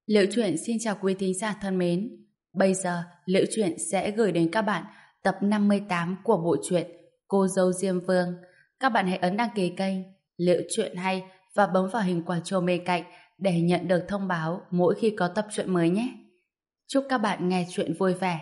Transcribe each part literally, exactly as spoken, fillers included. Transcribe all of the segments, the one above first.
Liễu Chuyện xin chào quý thính giả thân mến. Bây giờ, Liễu Chuyện sẽ gửi đến các bạn tập năm mươi tám của bộ truyện Cô dâu Diêm Vương. Các bạn hãy ấn đăng ký kênh Liễu Chuyện hay và bấm vào hình quả chuông bên cạnh để nhận được thông báo mỗi khi có tập truyện mới nhé. Chúc các bạn nghe truyện vui vẻ.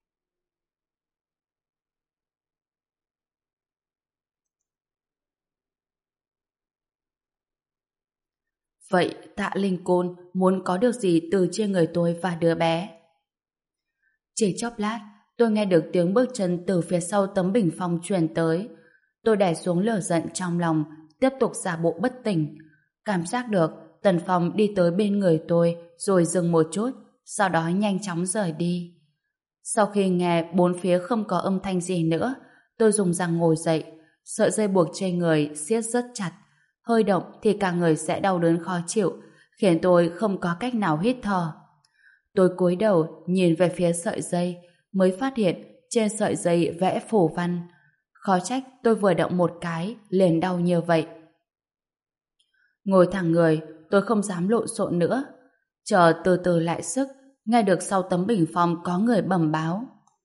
Vậy Tạ Linh Côn muốn có được gì từ trên người tôi và đứa bé? Chỉ chốc lát, tôi nghe được tiếng bước chân từ phía sau tấm bình phong truyền tới. Tôi đè xuống lửa giận trong lòng, tiếp tục giả bộ bất tỉnh. Cảm giác được Tần Phong đi tới bên người tôi rồi dừng một chút, sau đó nhanh chóng rời đi. Sau khi nghe bốn phía không có âm thanh gì nữa, tôi dùng răng ngồi dậy, sợi dây buộc trên người siết rất chặt. Hơi động thì cả người sẽ đau đớn khó chịu, khiến tôi không có cách nào hít thở. Tôi cúi đầu nhìn về phía sợi dây, mới phát hiện trên sợi dây vẽ phù văn. Khó trách tôi vừa động một cái liền đau như vậy. Ngồi thẳng người, tôi không dám lộn xộn nữa. Chờ từ từ lại sức, nghe được sau tấm bình phong có người bẩm báo.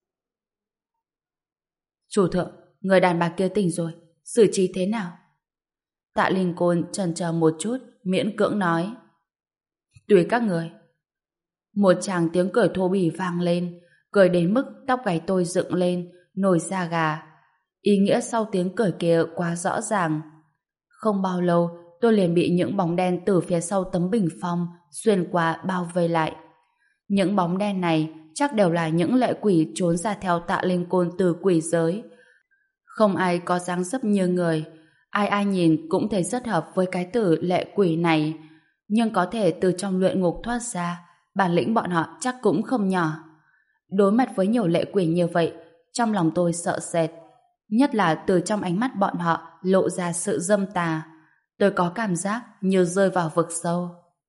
Chủ thượng, người đàn bà kia tỉnh rồi, xử trí thế nào? Tạ Linh Côn chần chờ một chút, miễn cưỡng nói. Tùy các người. Một tràng tiếng cười thô bỉ vang lên, cười đến mức tóc gáy tôi dựng lên, nổi da gà. Ý nghĩa sau tiếng cười kia quá rõ ràng. Không bao lâu, tôi liền bị những bóng đen từ phía sau tấm bình phong xuyên qua bao vây lại. Những bóng đen này chắc đều là những lệ quỷ trốn ra theo Tạ Linh Côn từ quỷ giới. Không ai có dáng dấp như người, ai ai nhìn cũng thấy rất hợp với cái từ lệ quỷ này, nhưng có thể từ trong luyện ngục thoát ra, bản lĩnh bọn họ chắc cũng không nhỏ. Đối mặt với nhiều lệ quỷ như vậy, trong lòng tôi sợ sệt, nhất là từ trong ánh mắt bọn họ lộ ra sự dâm tà. Tôi có cảm giác như rơi vào vực sâu.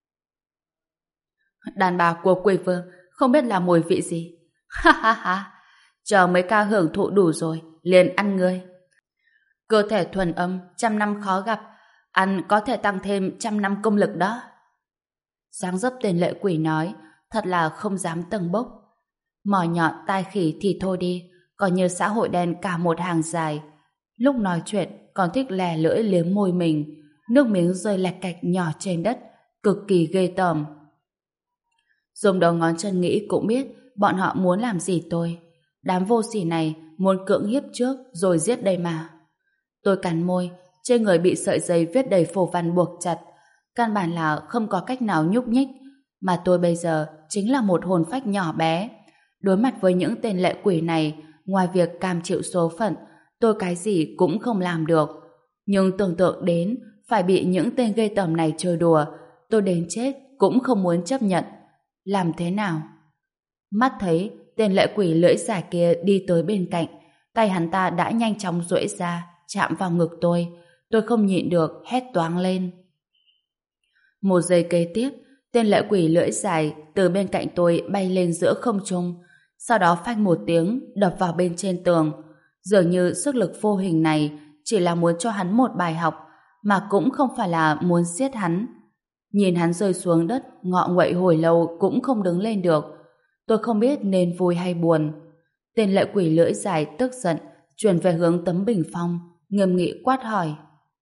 Đàn bà của quỷ vương không biết là mùi vị gì. Ha ha ha, chờ mấy ca hưởng thụ đủ rồi liền ăn ngươi. Cơ thể thuần âm trăm năm khó gặp, ăn có thể tăng thêm trăm năm công lực đó. Dáng dấp tên lệ quỷ nói, thật là không dám tầng bốc. Mỏ nhọn tai khỉ thì thôi đi, còn như xã hội đen cả một hàng dài. Lúc nói chuyện còn thích lè lưỡi liếm môi mình, nước miếng rơi lạch cạch nhỏ trên đất, cực kỳ ghê tởm. Dùng đầu ngón chân nghĩ cũng biết bọn họ muốn làm gì tôi. Đám vô sỉ này muốn cưỡng hiếp trước rồi giết đây mà. Tôi cắn môi, trên người bị sợi dây viết đầy phù văn buộc chặt, căn bản là không có cách nào nhúc nhích, mà tôi bây giờ chính là một hồn phách nhỏ bé. Đối mặt với những tên lệ quỷ này, ngoài việc cam chịu số phận, tôi cái gì cũng không làm được. Nhưng tưởng tượng đến phải bị những tên ghê tởm này chơi đùa, tôi đến chết cũng không muốn chấp nhận. Làm thế nào? Mắt thấy tên lệ quỷ lưỡi dài kia đi tới bên cạnh, tay hắn ta đã nhanh chóng duỗi ra, chạm vào ngực tôi. Tôi không nhịn được, hét toáng lên. Một giây kế tiếp, tên lệ quỷ lưỡi dài từ bên cạnh tôi bay lên giữa không trung, sau đó phanh một tiếng đập vào bên trên tường. Dường như sức lực vô hình này chỉ là muốn cho hắn một bài học, mà cũng không phải là muốn giết hắn. Nhìn hắn rơi xuống đất, ngọ nguậy hồi lâu cũng không đứng lên được. Tôi không biết nên vui hay buồn. Tên lệ quỷ lưỡi dài tức giận, chuyển về hướng tấm bình phong, nghiêm nghị quát hỏi.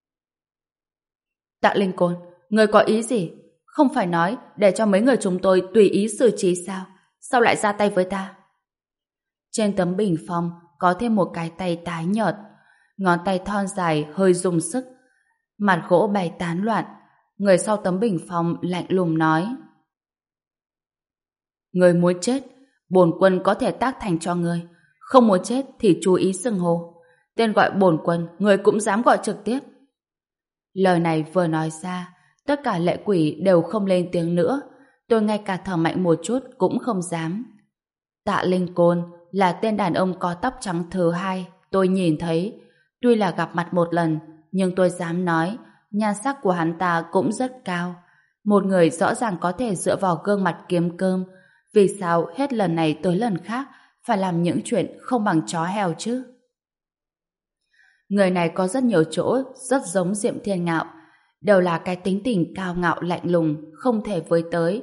Tạ Linh Côn, người có ý gì? Không phải nói để cho mấy người chúng tôi tùy ý xử trí sao? Sao lại ra tay với ta? Trên tấm bình phong có thêm một cái tay tái nhợt, ngón tay thon dài hơi dùng sức, mặt gỗ bay tán loạn. Người sau tấm bình phong lạnh lùng nói. Người muốn chết, bổn quân có thể tác thành cho người. Không muốn chết thì chú ý xưng hô. Tên gọi bổn quân, người cũng dám gọi trực tiếp. Lời này vừa nói ra, tất cả lệ quỷ đều không lên tiếng nữa. Tôi ngay cả thở mạnh một chút cũng không dám. Tạ Linh Côn là tên đàn ông có tóc trắng thứ hai tôi nhìn thấy. Tuy là gặp mặt một lần, nhưng tôi dám nói nhan sắc của hắn ta cũng rất cao. Một người rõ ràng có thể dựa vào gương mặt kiếm cơm. Vì sao hết lần này tới lần khác phải làm những chuyện không bằng chó heo chứ? Người này có rất nhiều chỗ rất giống Diệm Thiên Ngạo, đều là cái tính tình cao ngạo lạnh lùng, không thể với tới.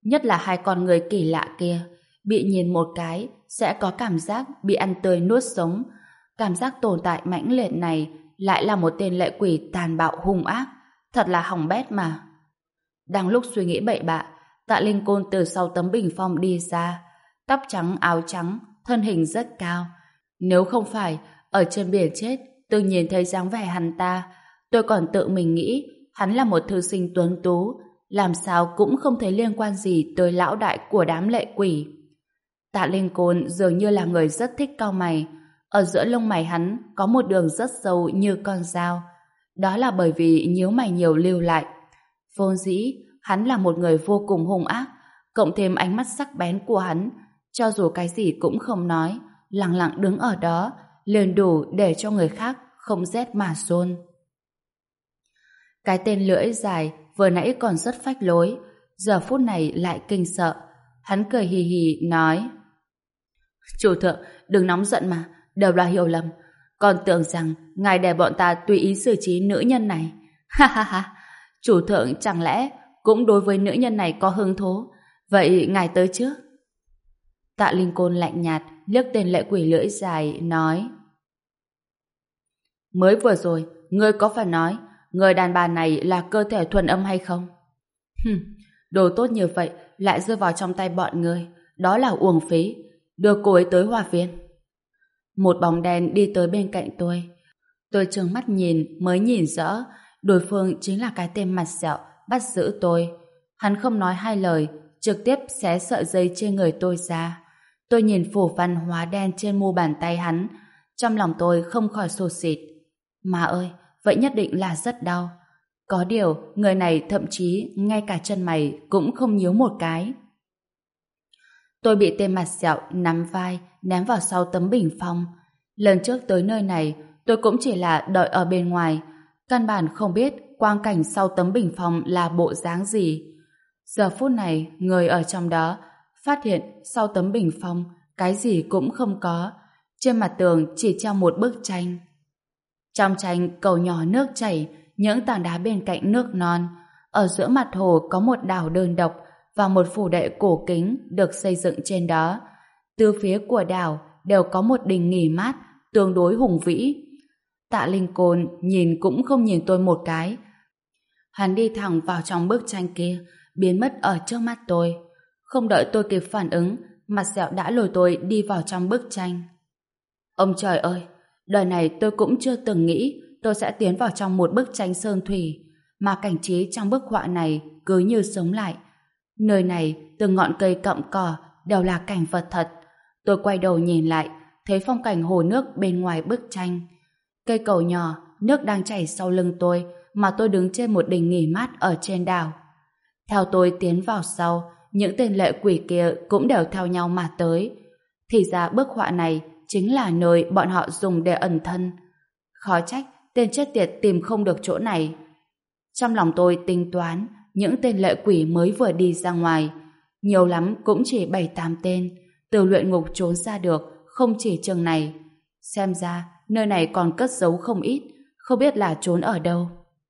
nhất là hai con người kỳ lạ kia. Bị nhìn một cái sẽ có cảm giác bị ăn tươi nuốt sống. Cảm giác tồn tại mãnh liệt này lại là một tên lệ quỷ tàn bạo hung ác, thật là hỏng bét mà. Đang lúc suy nghĩ bậy bạ, Tạ Linh Côn từ sau tấm bình phong đi ra, tóc trắng áo trắng, thân hình rất cao. Nếu không phải ở trên biển chết tôi nhìn thấy dáng vẻ hắn ta, tôi còn tự mình nghĩ hắn là một thư sinh tuấn tú, làm sao cũng không thấy liên quan gì tới lão đại của đám lệ quỷ. Tạ Linh Côn dường như là người rất thích cau mày. Ở giữa lông mày hắn có một đường rất sâu như con dao. Đó là bởi vì nhíu mày nhiều lưu lại. Vốn dĩ, hắn là một người vô cùng hung ác, cộng thêm ánh mắt sắc bén của hắn, cho dù cái gì cũng không nói, lặng lặng đứng ở đó, liền đủ để cho người khác không rét mà run. Cái tên lưỡi dài vừa nãy còn rất phách lối, giờ phút này lại kinh sợ. Hắn cười hì hì nói: Chủ thượng, đừng nóng giận mà, đều là hiểu lầm. Còn tưởng rằng ngài để bọn ta tùy ý xử trí nữ nhân này. Ha ha ha, chủ thượng chẳng lẽ cũng đối với nữ nhân này có hứng thú? Vậy ngài tới trước. Tạ Linh Côn lạnh nhạt liếc tên lệ quỷ lưỡi dài nói: Mới vừa rồi, ngươi có phải nói người đàn bà này là cơ thể thuần âm hay không? Hừm, đồ tốt như vậy lại rơi vào trong tay bọn ngươi, đó là uổng phí. Đưa cô ấy tới Hoa Viên. Một bóng đen đi tới bên cạnh tôi. Tôi trừng mắt nhìn mới nhìn rõ đối phương chính là cái tên mặt sẹo bắt giữ tôi. Hắn không nói hai lời, trực tiếp xé sợi dây trên người tôi ra. Tôi nhìn phủ văn hóa đen trên mu bàn tay hắn, trong lòng tôi không khỏi sụt sịt. Mà ơi, vậy nhất định là rất đau. Có điều, người này thậm chí ngay cả chân mày cũng không nhíu một cái. Tôi bị tên mặt sẹo nắm vai ném vào sau tấm bình phong. Lần trước tới nơi này tôi cũng chỉ là đợi ở bên ngoài, căn bản không biết quang cảnh sau tấm bình phong là bộ dáng gì. Giờ phút này người ở trong đó phát hiện sau tấm bình phong cái gì cũng không có, trên mặt tường chỉ treo một bức tranh. Trong tranh cầu nhỏ nước chảy, những tảng đá bên cạnh nước non. Ở giữa mặt hồ có một đảo đơn độc và một phủ đệ cổ kính được xây dựng trên đó. Từ phía của đảo đều có một đình nghỉ mát tương đối hùng vĩ. Tạ Linh Côn nhìn cũng không nhìn tôi một cái. Hắn đi thẳng vào trong bức tranh kia, biến mất ở trước mắt tôi. Không đợi tôi kịp phản ứng, mặt sẹo đã lôi tôi đi vào trong bức tranh. Ông trời ơi, đời này tôi cũng chưa từng nghĩ tôi sẽ tiến vào trong một bức tranh sơn thủy, mà cảnh trí trong bức họa này cứ như sống lại. Nơi này, từng ngọn cây cọng cỏ đều là cảnh vật thật. Tôi quay đầu nhìn lại, thấy phong cảnh hồ nước bên ngoài bức tranh. Cây cầu nhỏ, nước đang chảy sau lưng tôi, mà tôi đứng trên một đỉnh nghỉ mát ở trên đảo. Theo tôi tiến vào sau, những tên lệ quỷ kia cũng đều theo nhau mà tới. Thì ra bức họa này chính là nơi bọn họ dùng để ẩn thân. Khó trách tên chết tiệt tìm không được chỗ này. Trong lòng tôi tính toán, những tên lệ quỷ mới vừa đi ra ngoài, nhiều lắm cũng chỉ bảy tám tên, từ luyện ngục trốn ra được không chỉ chừng này. Xem ra nơi này còn cất giấu không ít, không biết là trốn ở đâu.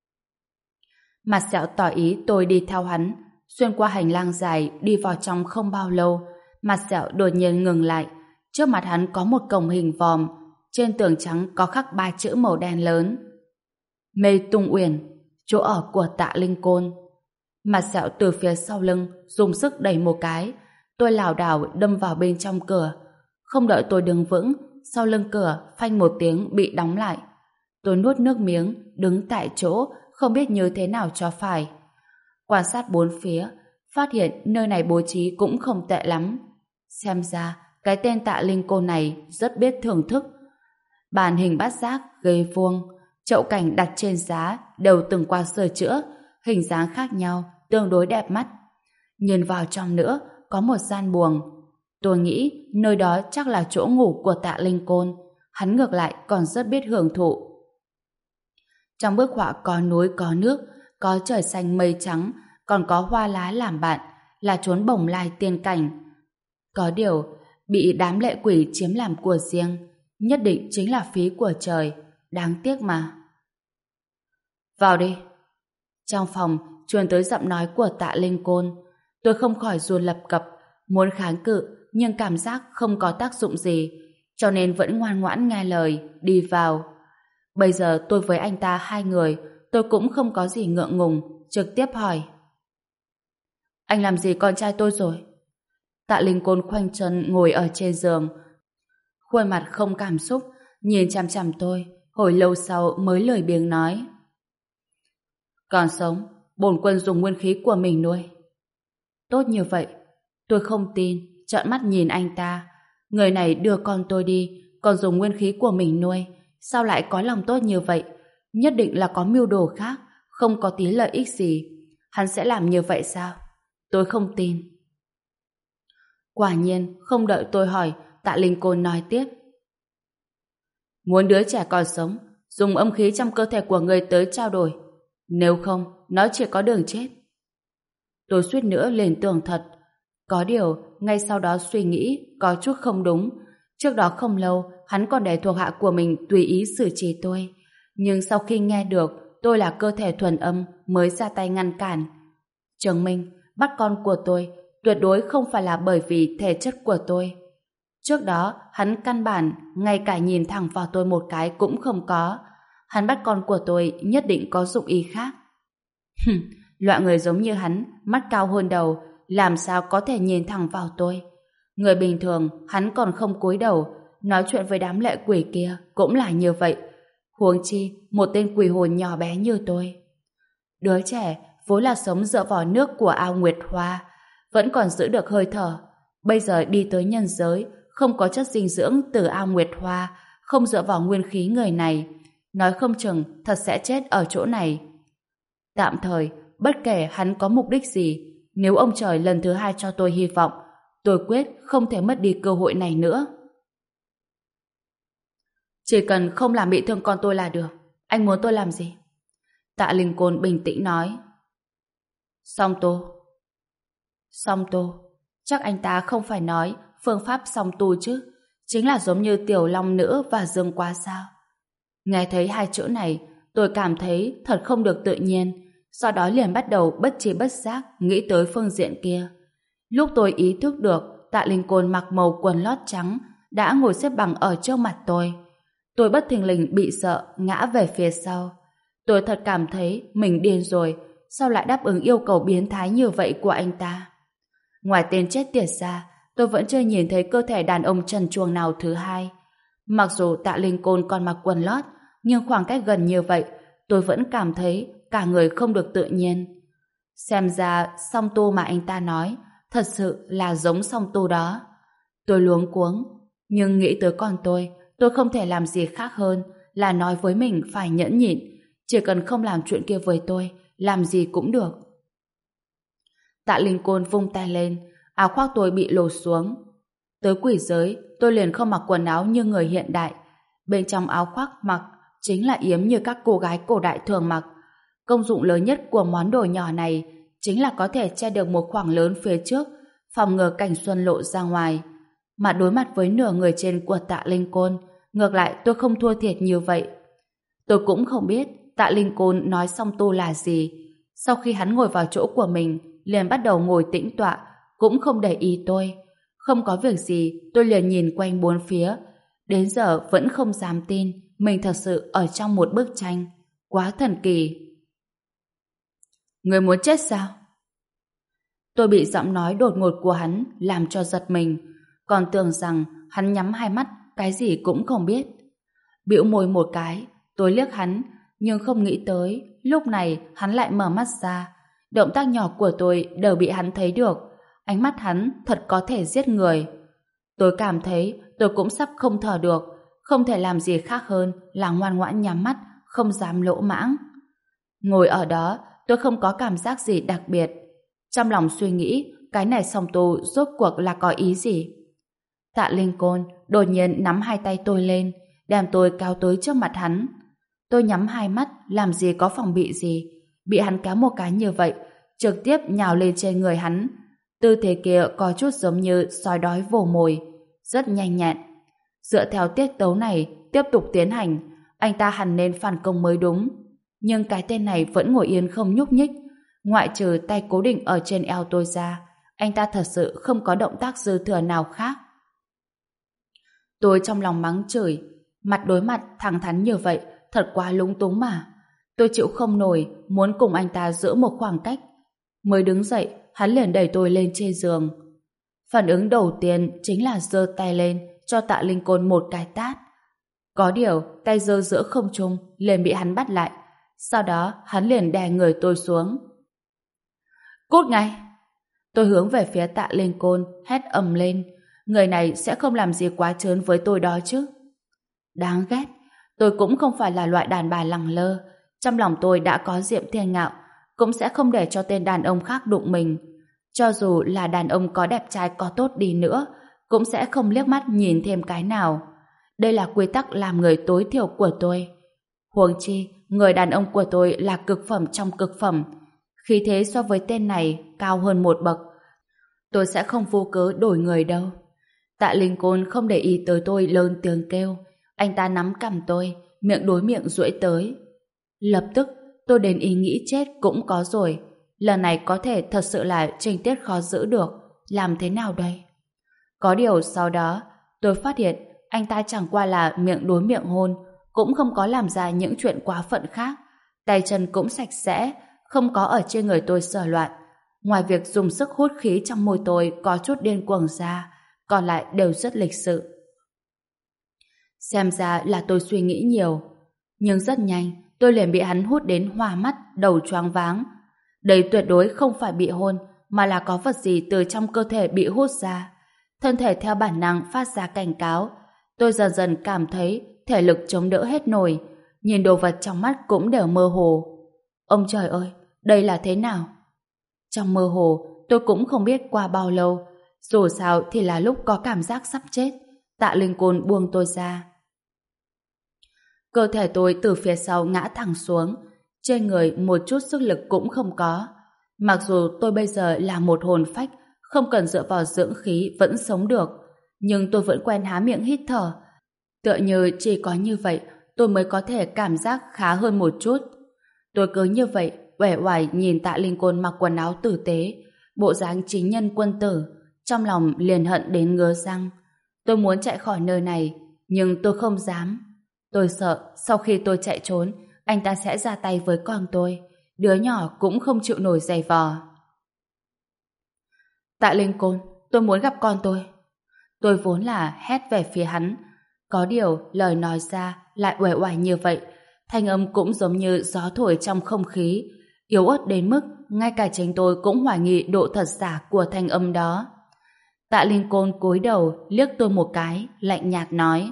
Mặt sẹo tỏ ý tôi đi theo hắn, xuyên qua hành lang dài đi vào trong không bao lâu, mặt sẹo đột nhiên ngừng lại. Trước mặt hắn có một cổng hình vòm, trên tường trắng có khắc ba chữ màu đen lớn: Mê Tung Uyển, chỗ ở của Tạ Linh Côn. Mặt sẹo từ phía sau lưng dùng sức đẩy một cái, tôi lảo đảo đâm vào bên trong cửa. Không đợi tôi đứng vững, sau lưng cửa phanh một tiếng bị đóng lại. Tôi nuốt nước miếng, đứng tại chỗ, không biết như thế nào cho phải. Quan sát bốn phía, phát hiện nơi này bố trí cũng không tệ lắm. Xem ra cái tên Tạ Linh Côn này rất biết thưởng thức. Bàn hình bát giác, ghế vuông, chậu cảnh đặt trên giá đều từng qua sửa chữa, hình dáng khác nhau, tương đối đẹp mắt. Nhìn vào trong nữa, có một gian buồng. Tôi nghĩ nơi đó chắc là chỗ ngủ của Tạ Linh Côn. Hắn ngược lại còn rất biết hưởng thụ. Trong bức họa có núi có nước, có trời xanh mây trắng, còn có hoa lá làm bạn, là chốn bồng lai tiên cảnh. Có điều, bị đám lệ quỷ chiếm làm của riêng, nhất định chính là phí của trời, đáng tiếc mà. Vào đi. Trong phòng truyền tới giọng nói của Tạ Linh Côn. Tôi không khỏi run lập cập, muốn kháng cự, nhưng cảm giác không có tác dụng gì, cho nên vẫn ngoan ngoãn nghe lời, đi vào. Bây giờ tôi với anh ta hai người, tôi cũng không có gì ngượng ngùng, trực tiếp hỏi. Anh làm gì con trai tôi rồi? Tạ Linh Côn khoanh chân ngồi ở trên giường, khuôn mặt không cảm xúc, nhìn chằm chằm tôi, hồi lâu sau mới lười biếng nói. Còn sống, bổn quân dùng nguyên khí của mình nuôi. Tốt như vậy, tôi không tin, trợn mắt nhìn anh ta. Người này đưa con tôi đi, còn dùng nguyên khí của mình nuôi, sao lại có lòng tốt như vậy? Nhất định là có mưu đồ khác, không có tí lợi ích gì. Hắn sẽ làm như vậy sao? Tôi không tin. Quả nhiên, không đợi tôi hỏi, Tạ Linh Côn nói tiếp. Muốn đứa trẻ còn sống, dùng âm khí trong cơ thể của người tới trao đổi. Nếu không, nó chỉ có đường chết. Tôi suýt nữa lên tường thật. Có điều, ngay sau đó suy nghĩ có chút không đúng. Trước đó không lâu, hắn còn để thuộc hạ của mình tùy ý xử trí tôi. Nhưng sau khi nghe được tôi là cơ thể thuần âm mới ra tay ngăn cản. Chứng minh, bắt con của tôi tuyệt đối không phải là bởi vì thể chất của tôi. Trước đó, hắn căn bản ngay cả nhìn thẳng vào tôi một cái cũng không có. Hắn bắt con của tôi nhất định có dụng ý khác. Loại người giống như hắn, mắt cao hơn đầu, làm sao có thể nhìn thẳng vào tôi. Người bình thường, hắn còn không cúi đầu, nói chuyện với đám lệ quỷ kia cũng là như vậy. Huống chi, một tên quỷ hồn nhỏ bé như tôi. Đứa trẻ vốn là sống dựa vào nước của ao Nguyệt Hoa, vẫn còn giữ được hơi thở. Bây giờ đi tới nhân giới, không có chất dinh dưỡng từ ao Nguyệt Hoa, không dựa vào nguyên khí người này, nói không chừng thật sẽ chết ở chỗ này. Tạm thời, bất kể hắn có mục đích gì, nếu ông trời lần thứ hai cho tôi hy vọng, tôi quyết không thể mất đi cơ hội này nữa. Chỉ cần không làm bị thương con tôi là được. Anh muốn tôi làm gì? Tạ Linh Côn bình tĩnh nói. Song tu. Song tu. Chắc anh ta không phải nói phương pháp song tu chứ. Chính là giống như Tiểu Long Nữ và Dương Quá sao? Nghe thấy hai chữ này, tôi cảm thấy thật không được tự nhiên. Sau đó liền bắt đầu bất tri bất giác nghĩ tới phương diện kia. Lúc tôi ý thức được Tạ Linh Côn mặc màu quần lót trắng đã ngồi xếp bằng ở trước mặt tôi, tôi bất thình lình bị sợ ngã về phía sau. Tôi thật cảm thấy mình điên rồi, sao lại đáp ứng yêu cầu biến thái như vậy của anh ta. Ngoài tên chết tiệt ra, tôi vẫn chưa nhìn thấy cơ thể đàn ông trần truồng nào thứ hai. Mặc dù Tạ Linh Côn còn mặc quần lót, nhưng khoảng cách gần như vậy, tôi vẫn cảm thấy cả người không được tự nhiên. Xem ra song tu mà anh ta nói thật sự là giống song tu đó. Tôi luống cuống, nhưng nghĩ tới con tôi, tôi không thể làm gì khác hơn là nói với mình phải nhẫn nhịn, chỉ cần không làm chuyện kia với tôi, làm gì cũng được. Tạ Linh Côn vung tay lên, áo khoác tôi bị lột xuống. Tới quỷ giới, tôi liền không mặc quần áo như người hiện đại. Bên trong áo khoác mặc chính là yếm như các cô gái cổ đại thường mặc. Công dụng lớn nhất của món đồ nhỏ này chính là có thể che được một khoảng lớn phía trước, phòng ngừa cảnh xuân lộ ra ngoài. Mà đối mặt với nửa người trên của Tạ Linh Côn, ngược lại tôi không thua thiệt như vậy. Tôi cũng không biết Tạ Linh Côn nói song tu là gì. Sau khi hắn ngồi vào chỗ của mình, liền bắt đầu ngồi tĩnh tọa, cũng không để ý tôi. Không có việc gì, tôi liền nhìn quanh bốn phía. Đến giờ vẫn không dám tin mình thật sự ở trong một bức tranh. Quá thần kỳ. Người muốn chết sao? Tôi bị giọng nói đột ngột của hắn làm cho giật mình, còn tưởng rằng hắn nhắm hai mắt, cái gì cũng không biết. Bĩu môi một cái, tôi liếc hắn, nhưng không nghĩ tới lúc này hắn lại mở mắt ra. Động tác nhỏ của tôi đều bị hắn thấy được. Ánh mắt hắn thật có thể giết người. Tôi cảm thấy tôi cũng sắp không thở được, không thể làm gì khác hơn là ngoan ngoãn nhắm mắt, không dám lỗ mãng. Ngồi ở đó, tôi không có cảm giác gì đặc biệt. Trong lòng suy nghĩ, cái này song tu rốt cuộc là có ý gì? Tạ Linh Côn đột nhiên nắm hai tay tôi lên, đem tôi cao tới trước mặt hắn. Tôi nhắm hai mắt, làm gì có phòng bị gì. Bị hắn kéo một cái như vậy, trực tiếp nhào lên trên người hắn. Tư thế kia có chút giống như sói đói vồ mồi, rất nhanh nhẹn. Dựa theo tiết tấu này tiếp tục tiến hành, anh ta hẳn nên phản công mới đúng. Nhưng cái tên này vẫn ngồi yên không nhúc nhích, ngoại trừ tay cố định ở trên eo tôi ra, anh ta thật sự không có động tác dư thừa nào khác. Tôi trong lòng mắng chửi, mặt đối mặt thẳng thắn như vậy, thật quá lúng túng mà. Tôi chịu không nổi, muốn cùng anh ta giữ một khoảng cách. Mới đứng dậy, hắn liền đẩy tôi lên trên giường. Phản ứng đầu tiên chính là giơ tay lên, cho Tạ Linh Côn một cái tát. Có điều, tay giơ giữa không trung, liền bị hắn bắt lại. Sau đó, hắn liền đè người tôi xuống. Cút ngay! Tôi hướng về phía Tạ Linh Côn, hét ầm lên. Người này sẽ không làm gì quá trớn với tôi đó chứ. Đáng ghét, tôi cũng không phải là loại đàn bà lẳng lơ. Trong lòng tôi đã có Diệm Thiên Ngạo, cũng sẽ không để cho tên đàn ông khác đụng mình. Cho dù là đàn ông có đẹp trai có tốt đi nữa, cũng sẽ không liếc mắt nhìn thêm cái nào. Đây là quy tắc làm người tối thiểu của tôi. Huống chi, người đàn ông của tôi là cực phẩm trong cực phẩm. Khí thế so với tên này cao hơn một bậc. Tôi sẽ không vô cớ đổi người đâu. Tạ Linh Côn không để ý tới tôi lớn tiếng kêu. Anh ta nắm cằm tôi, miệng đối miệng duỗi tới. Lập tức, tôi đến ý nghĩ chết cũng có rồi. Lần này có thể thật sự là tình tiết khó giữ được. Làm thế nào đây? Có điều sau đó, tôi phát hiện anh ta chẳng qua là miệng đối miệng hôn, cũng không có làm ra những chuyện quá phận khác. Tay chân cũng sạch sẽ, không có ở trên người tôi sờ loạn. Ngoài việc dùng sức hút khí trong môi tôi có chút điên cuồng ra, còn lại đều rất lịch sự. Xem ra là tôi suy nghĩ nhiều. Nhưng rất nhanh, tôi liền bị hắn hút đến hoa mắt, đầu choáng váng. Đây tuyệt đối không phải bị hôn, mà là có vật gì từ trong cơ thể bị hút ra. Thân thể theo bản năng phát ra cảnh cáo. Tôi dần dần cảm thấy thể lực chống đỡ hết nổi, nhìn đồ vật trong mắt cũng đều mơ hồ. Ông trời ơi, đây là thế nào? Trong mơ hồ, tôi cũng không biết qua bao lâu. Dù sao thì là lúc có cảm giác sắp chết. Tạ Linh Côn buông tôi ra. Cơ thể tôi từ phía sau ngã thẳng xuống, trên người một chút sức lực cũng không có. Mặc dù tôi bây giờ là một hồn phách, không cần dựa vào dưỡng khí vẫn sống được, nhưng tôi vẫn quen há miệng hít thở. Tựa như chỉ có như vậy tôi mới có thể cảm giác khá hơn một chút. Tôi cứ như vậy uể oải nhìn Tạ Linh Côn mặc quần áo tử tế, bộ dáng chính nhân quân tử, trong lòng liền hận đến ngứa răng. Tôi muốn chạy khỏi nơi này, nhưng tôi không dám. Tôi sợ sau khi tôi chạy trốn, anh ta sẽ ra tay với con tôi. Đứa nhỏ cũng không chịu nổi giày vò. Tạ Linh Côn, tôi muốn gặp con tôi. Tôi vốn là hét về phía hắn. Có điều lời nói ra lại uể oải như vậy, thanh âm cũng giống như gió thổi trong không khí, yếu ớt đến mức ngay cả chính tôi cũng hoài nghi độ thật giả của thanh âm đó. Tạ Linh Côn cúi đầu liếc tôi một cái, lạnh nhạt nói: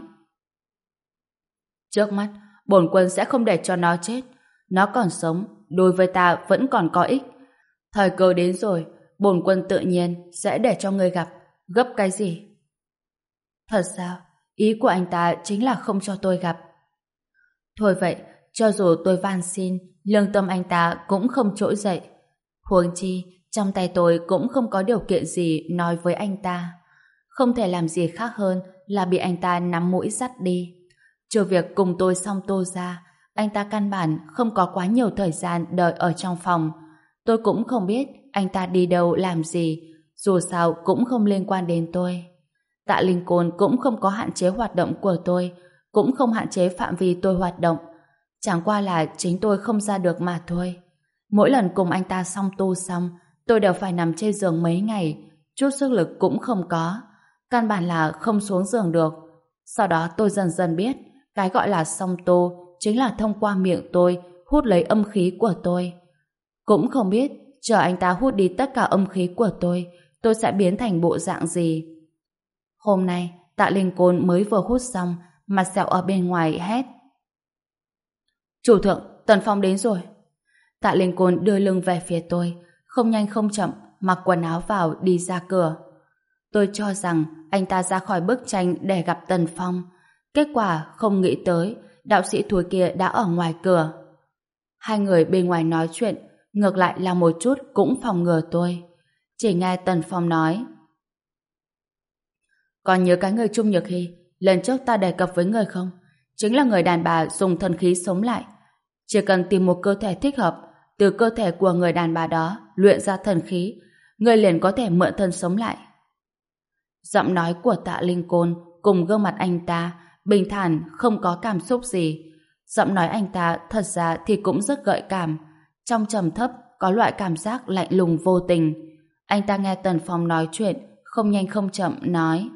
trước mắt, bổn quân sẽ không để cho nó chết. Nó còn sống, đối với ta vẫn còn có ích. Thời cơ đến rồi, bổn quân tự nhiên sẽ để cho ngươi gặp. Gấp cái gì? Thật sao? Ý của anh ta chính là không cho tôi gặp. Thôi vậy, cho dù tôi van xin, lương tâm anh ta cũng không trỗi dậy. Huống chi, trong tay tôi cũng không có điều kiện gì nói với anh ta. Không thể làm gì khác hơn là bị anh ta nắm mũi dắt đi. Trừ việc cùng tôi xong tô ra, anh ta căn bản không có quá nhiều thời gian đợi ở trong phòng. Tôi cũng không biết anh ta đi đâu làm gì, dù sao cũng không liên quan đến tôi. Tạ Linh Côn cũng không có hạn chế hoạt động của tôi, cũng không hạn chế phạm vi tôi hoạt động. Chẳng qua là chính tôi không ra được mà thôi. Mỗi lần cùng anh ta xong tu xong, tôi đều phải nằm trên giường mấy ngày, chút sức lực cũng không có. Căn bản là không xuống giường được. Sau đó tôi dần dần biết, cái gọi là song tu chính là thông qua miệng tôi hút lấy âm khí của tôi. Cũng không biết chờ anh ta hút đi tất cả âm khí của tôi, tôi sẽ biến thành bộ dạng gì. Hôm nay, Tạ Linh Côn mới vừa hút xong, mặt sẹo ở bên ngoài hét: chủ thượng, Tần Phong đến rồi. Tạ Linh Côn đưa lưng về phía tôi, không nhanh không chậm, mặc quần áo vào đi ra cửa. Tôi cho rằng anh ta ra khỏi bức tranh để gặp Tần Phong. Kết quả không nghĩ tới, đạo sĩ thúi kia đã ở ngoài cửa. Hai người bên ngoài nói chuyện, ngược lại là một chút cũng phòng ngừa tôi. Chỉ nghe Tần Phong nói: còn nhớ cái người Trung Nhược Hy lần trước ta đề cập với người không? Chính là người đàn bà dùng thần khí sống lại. Chỉ cần tìm một cơ thể thích hợp, từ cơ thể của người đàn bà đó luyện ra thần khí, ngươi liền có thể mượn thân sống lại. Giọng nói của Tạ Linh Côn cùng gương mặt anh ta bình thản, không có cảm xúc gì. Giọng nói anh ta thật ra thì cũng rất gợi cảm, trong trầm thấp có loại cảm giác lạnh lùng vô tình. Anh ta nghe Tần Phong nói chuyện, không nhanh không chậm nói: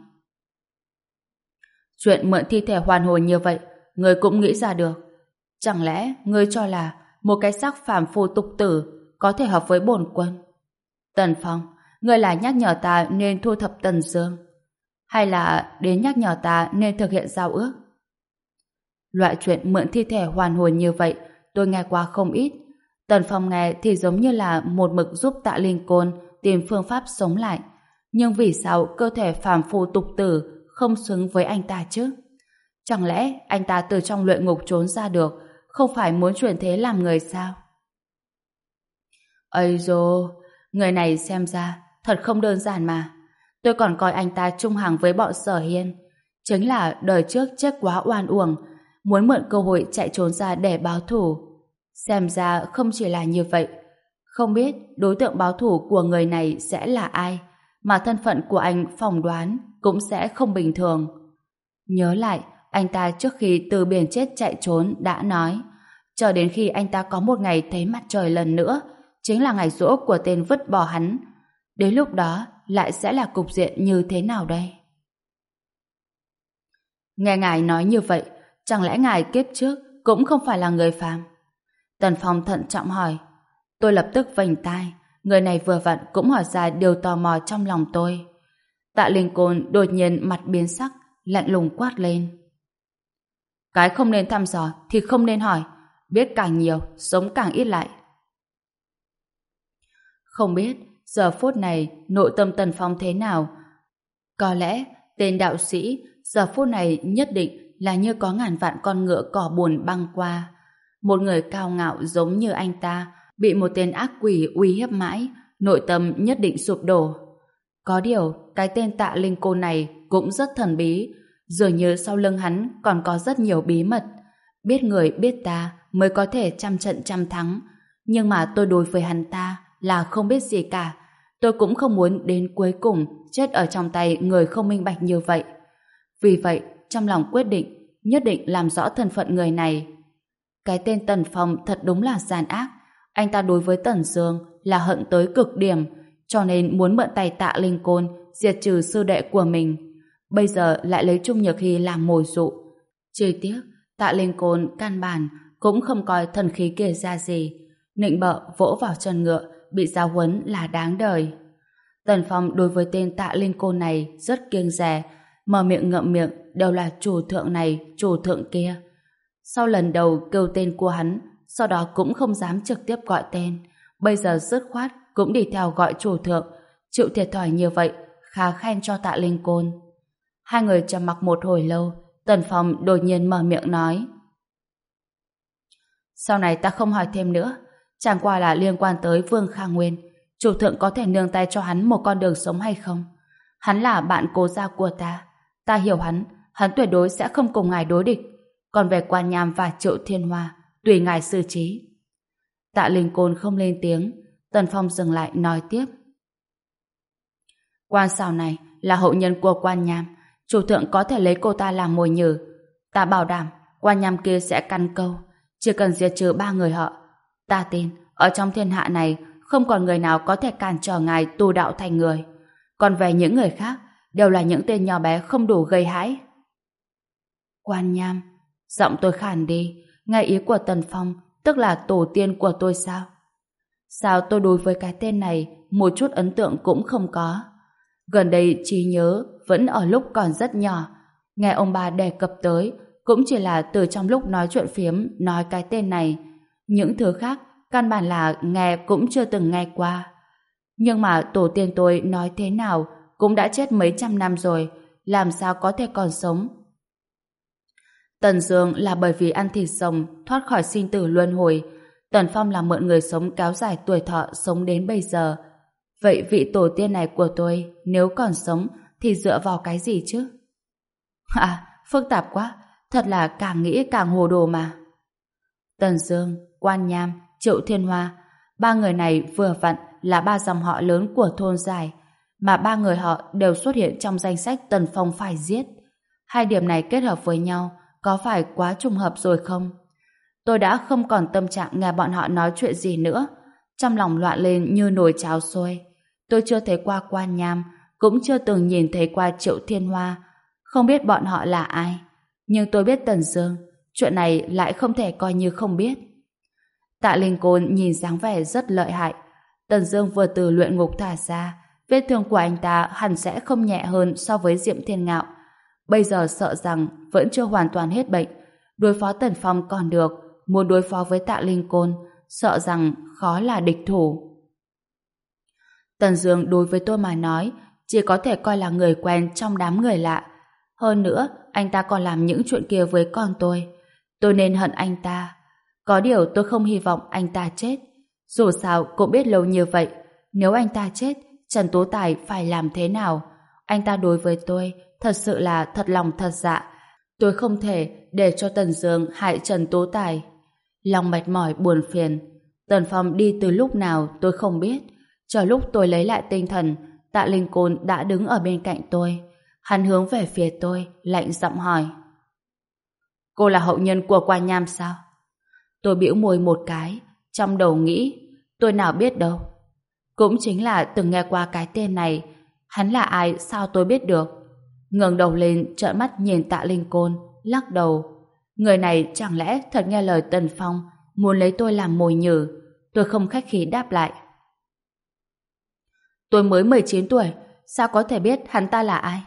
chuyện mượn thi thể hoàn hồn như vậy, ngươi cũng nghĩ ra được. Chẳng lẽ ngươi cho là một cái xác phàm phu tục tử có thể hợp với bổn quân? Tần Phong, ngươi là nhắc nhở ta nên thu thập Tần Dương, hay là đến nhắc nhở ta nên thực hiện giao ước? Loại chuyện mượn thi thể hoàn hồn như vậy tôi nghe qua không ít. Tần Phong nghe thì giống như là một mực giúp Tạ Linh Côn tìm phương pháp sống lại. Nhưng vì sao cơ thể phàm phu tục tử không xứng với anh ta chứ? Chẳng lẽ anh ta từ trong luyện ngục trốn ra được, không phải muốn chuyển thế làm người sao? Ây dô, người này xem ra thật không đơn giản mà. Tôi còn coi anh ta chung hàng với bọn Sở Hiên. Chính là đời trước chết quá oan uổng, muốn mượn cơ hội chạy trốn ra để báo thù. Xem ra không chỉ là như vậy. Không biết đối tượng báo thù của người này sẽ là ai, mà thân phận của anh phỏng đoán cũng sẽ không bình thường. Nhớ lại, anh ta trước khi từ biển chết chạy trốn đã nói, chờ đến khi anh ta có một ngày thấy mặt trời lần nữa, chính là ngày giỗ của tên vứt bỏ hắn. Đến lúc đó lại sẽ là cục diện như thế nào đây? Nghe ngài nói như vậy, chẳng lẽ ngài kiếp trước cũng không phải là người phàm? Tần Phong thận trọng hỏi. Tôi lập tức vành tai, người này vừa vặn cũng hỏi ra điều tò mò trong lòng tôi. Tạ Linh Côn đột nhiên mặt biến sắc, lạnh lùng quát lên. Cái không nên thăm dò thì không nên hỏi, biết càng nhiều, sống càng ít lại. Không biết giờ phút này nội tâm Tần Phong thế nào. Có lẽ tên đạo sĩ giờ phút này nhất định là như có ngàn vạn con ngựa cỏ buồn băng qua. Một người cao ngạo giống như anh ta bị một tên ác quỷ uy hiếp mãi, nội tâm nhất định sụp đổ. Có điều cái tên Tạ Linh Côn này cũng rất thần bí, dường như sau lưng hắn còn có rất nhiều bí mật. Biết người biết ta mới có thể trăm trận trăm thắng, nhưng mà tôi đối với hắn ta là không biết gì cả. Tôi cũng không muốn đến cuối cùng chết ở trong tay người không minh bạch như vậy. Vì vậy, trong lòng quyết định nhất định làm rõ thân phận người này. Cái tên Tần Phong thật đúng là gian ác. Anh ta đối với Tần Dương là hận tới cực điểm, cho nên muốn mượn tay Tạ Linh Côn diệt trừ sư đệ của mình. Bây giờ lại lấy Trung Nhược Hy làm mồi dụ. Chỉ tiếc Tạ Linh Côn căn bản cũng không coi thần khí kia ra gì, nịnh bợ vỗ vào chân ngựa, bị giáo huấn là đáng đời. Tần Phong đối với tên Tạ Linh Côn này rất kiêng dè, mở miệng ngậm miệng đều là chủ thượng này, chủ thượng kia. Sau lần đầu kêu tên của hắn, sau đó cũng không dám trực tiếp gọi tên, bây giờ dứt khoát cũng đi theo gọi chủ thượng, chịu thiệt thòi như vậy, khá khen cho Tạ Linh Côn. Hai người trầm mặc một hồi lâu, Tần Phong đột nhiên mở miệng nói: sau này ta không hỏi thêm nữa, chẳng qua là liên quan tới Vương Khang Nguyên. Chủ thượng có thể nương tay cho hắn một con đường sống hay không? Hắn là bạn cố gia của ta, ta hiểu hắn, hắn tuyệt đối sẽ không cùng ngài đối địch. Còn về Quan Nham và Triệu Thiên Hoa, tùy ngài xử trí. Tạ Linh Côn không lên tiếng. Tần Phong dừng lại nói tiếp: Quan Sào này là hậu nhân của Quan Nham, chủ thượng có thể lấy cô ta làm mồi nhử. Ta bảo đảm Quan Nham kia sẽ căn câu, chỉ cần diệt trừ ba người họ. Ta tin ở trong thiên hạ này không còn người nào có thể cản trở ngài tu đạo thành người. Còn về những người khác, đều là những tên nhỏ bé không đủ gây hãi. Quan Nham, giọng tôi khàn đi, nghe ý của Tần Phong, tức là tổ tiên của tôi sao? Sao tôi đối với cái tên này một chút ấn tượng cũng không có? Gần đây trí nhớ vẫn ở lúc còn rất nhỏ, nghe ông bà đề cập tới cũng chỉ là từ trong lúc nói chuyện phiếm nói cái tên này. Những thứ khác căn bản là nghe cũng chưa từng nghe qua. Nhưng mà tổ tiên tôi nói thế nào cũng đã chết mấy trăm năm rồi, làm sao có thể còn sống? Tần Dương là bởi vì ăn thịt rồng thoát khỏi sinh tử luân hồi. Tần Phong là mượn người sống kéo dài tuổi thọ sống đến bây giờ. Vậy vị tổ tiên này của tôi nếu còn sống thì dựa vào cái gì chứ? À, phức tạp quá, thật là càng nghĩ càng hồ đồ mà. Tần Dương, Quan Nham, Triệu Thiên Hoa, ba người này vừa vặn là ba dòng họ lớn của thôn Giải, mà ba người họ đều xuất hiện trong danh sách Tần Phong phải giết. Hai điểm này kết hợp với nhau có phải quá trùng hợp rồi không? Tôi đã không còn tâm trạng nghe bọn họ nói chuyện gì nữa. Trong lòng loạn lên như nồi cháo sôi. Tôi chưa thấy qua Quan Nham, cũng chưa từng nhìn thấy qua Triệu Thiên Hoa. Không biết bọn họ là ai. Nhưng tôi biết Tần Dương. Chuyện này lại không thể coi như không biết. Tạ Linh Côn nhìn dáng vẻ rất lợi hại. Tần Dương vừa từ luyện ngục thả ra, vết thương của anh ta hẳn sẽ không nhẹ hơn so với Diệm Thiên Ngạo. Bây giờ sợ rằng vẫn chưa hoàn toàn hết bệnh. Đối phó Tần Phong còn được, muốn đối phó với Tạ Linh Côn, sợ rằng khó là địch thủ. Tần Dương đối với tôi mà nói, chỉ có thể coi là người quen trong đám người lạ. Hơn nữa, anh ta còn làm những chuyện kia với con tôi. Tôi nên hận anh ta. Có điều tôi không hy vọng anh ta chết. Dù sao cũng biết lâu như vậy, nếu anh ta chết, Trần Tú Tài phải làm thế nào? Anh ta đối với tôi thật sự là thật lòng thật dạ. Tôi không thể để cho Tần Dương hại Trần Tú Tài. Lòng mệt mỏi buồn phiền. Tần Phong đi từ lúc nào tôi không biết. Chờ lúc tôi lấy lại tinh thần, Tạ Linh Côn đã đứng ở bên cạnh tôi. Hắn hướng về phía tôi, lạnh giọng hỏi: Cô là hậu nhân của Quan Nham sao? Tôi bĩu môi một cái, trong đầu nghĩ, tôi nào biết đâu. Cũng chính là từng nghe qua cái tên này. Hắn là ai sao tôi biết được? Ngẩng đầu lên trợn mắt nhìn Tạ Linh Côn, lắc đầu. Người này chẳng lẽ thật nghe lời Tần Phong, muốn lấy tôi làm mồi nhử? Tôi không khách khí đáp lại: Tôi mới mười chín tuổi, sao có thể biết hắn ta là ai?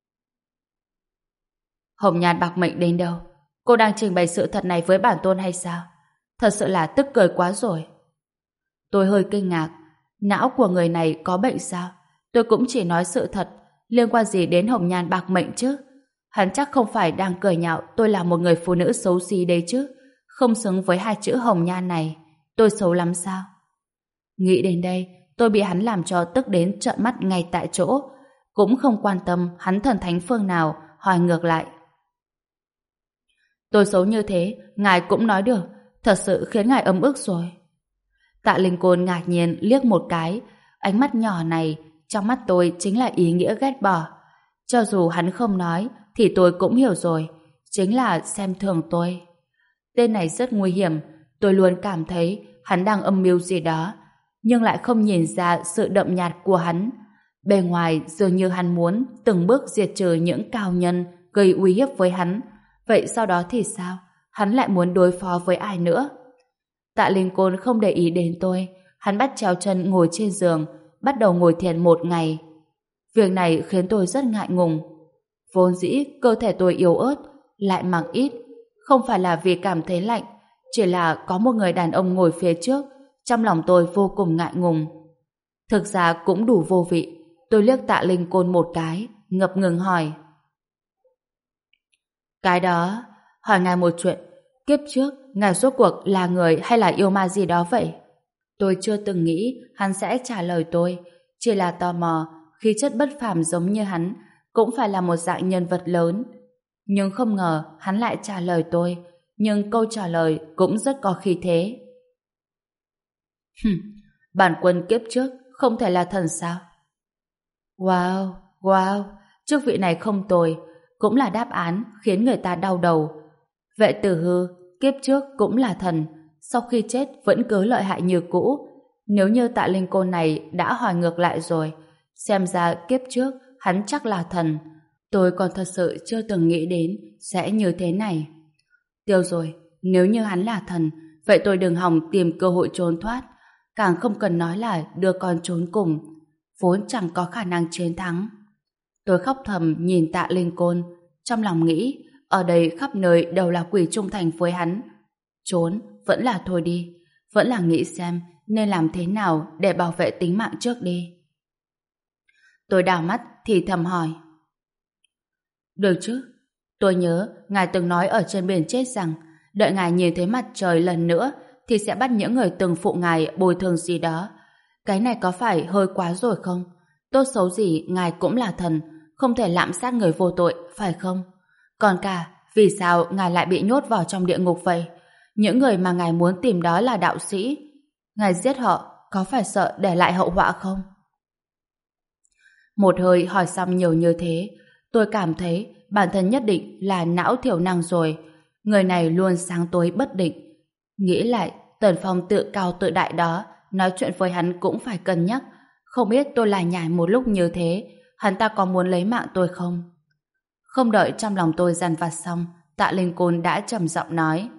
Hồng Nhan bạc mệnh đến đâu? Cô đang trình bày sự thật này với bản tôn hay sao? Thật sự là tức cười quá rồi. Tôi hơi kinh ngạc. Não của người này có bệnh sao? Tôi cũng chỉ nói sự thật, liên quan gì đến Hồng Nhan bạc mệnh chứ? Hắn chắc không phải đang cười nhạo tôi là một người phụ nữ xấu xí đấy chứ? Không xứng với hai chữ Hồng Nhan này. Tôi xấu lắm sao? Nghĩ đến đây, tôi bị hắn làm cho tức đến trợn mắt ngay tại chỗ. Cũng không quan tâm hắn thần thánh phương nào, hỏi ngược lại: Tôi xấu như thế, ngài cũng nói được, thật sự khiến ngài ấm ức rồi. Tạ Linh Côn ngạc nhiên liếc một cái, ánh mắt nhỏ này trong mắt tôi chính là ý nghĩa ghét bỏ. Cho dù hắn không nói thì tôi cũng hiểu rồi, chính là xem thường tôi. Tên này rất nguy hiểm, tôi luôn cảm thấy hắn đang âm mưu gì đó, nhưng lại không nhìn ra sự đậm nhạt của hắn. Bề ngoài dường như hắn muốn từng bước diệt trừ những cao nhân gây uy hiếp với hắn. Vậy sau đó thì sao? Hắn lại muốn đối phó với ai nữa? Tạ Linh Côn không để ý đến tôi. Hắn bắt chéo chân ngồi trên giường, bắt đầu ngồi thiền một ngày. Việc này khiến tôi rất ngại ngùng. Vốn dĩ cơ thể tôi yếu ớt, lại mặc ít. Không phải là vì cảm thấy lạnh, chỉ là có một người đàn ông ngồi phía trước. Trong lòng tôi vô cùng ngại ngùng. Thực ra cũng đủ vô vị. Tôi liếc Tạ Linh Côn một cái, ngập ngừng hỏi: Cái đó, hỏi ngài một chuyện, kiếp trước ngài rốt cuộc là người hay là yêu ma gì đó vậy? Tôi chưa từng nghĩ hắn sẽ trả lời tôi, chỉ là tò mò, khí chất bất phàm giống như hắn cũng phải là một dạng nhân vật lớn. Nhưng không ngờ hắn lại trả lời tôi, nhưng câu trả lời cũng rất có khí thế. Hừm, bản quân kiếp trước không thể là thần sao? Wow, wow, chức vị này không tồi, cũng là đáp án khiến người ta đau đầu. Vệ Tử Hư kiếp trước cũng là thần, sau khi chết vẫn cứ lợi hại như cũ. Nếu như Tạ Linh Côn này đã hỏi ngược lại rồi, xem ra kiếp trước hắn chắc là thần. Tôi còn thật sự chưa từng nghĩ đến sẽ như thế này. Tiêu rồi, nếu như hắn là thần, vậy tôi đừng hòng tìm cơ hội trốn thoát, càng không cần nói là đưa con trốn cùng, vốn chẳng có khả năng chiến thắng. Tôi khóc thầm nhìn Tạ Linh Côn, trong lòng nghĩ, ở đây khắp nơi đều là quỷ trung thành với hắn. Trốn, vẫn là thôi đi, vẫn là nghĩ xem nên làm thế nào để bảo vệ tính mạng trước đi. Tôi đảo mắt thì thầm hỏi: Được chứ, tôi nhớ ngài từng nói ở trên biển chết rằng đợi ngài nhìn thấy mặt trời lần nữa thì sẽ bắt những người từng phụ ngài bồi thường gì đó. Cái này có phải hơi quá rồi không? Tốt xấu gì ngài cũng là thần, không thể lạm sát người vô tội, phải không? Còn cả, vì sao ngài lại bị nhốt vào trong địa ngục vậy? Những người mà ngài muốn tìm đó là đạo sĩ. Ngài giết họ, có phải sợ để lại hậu họa không? Một hơi hỏi xong nhiều như thế, tôi cảm thấy bản thân nhất định là não thiểu năng rồi. Người này luôn sáng tối bất định. Nghĩ lại, Tần Phong tự cao tự đại đó, nói chuyện với hắn cũng phải cân nhắc. Không biết tôi lại nhải một lúc như thế, hắn ta có muốn lấy mạng tôi không? Không đợi trong lòng tôi dằn vặt xong, Tạ Linh Côn đã trầm giọng nói: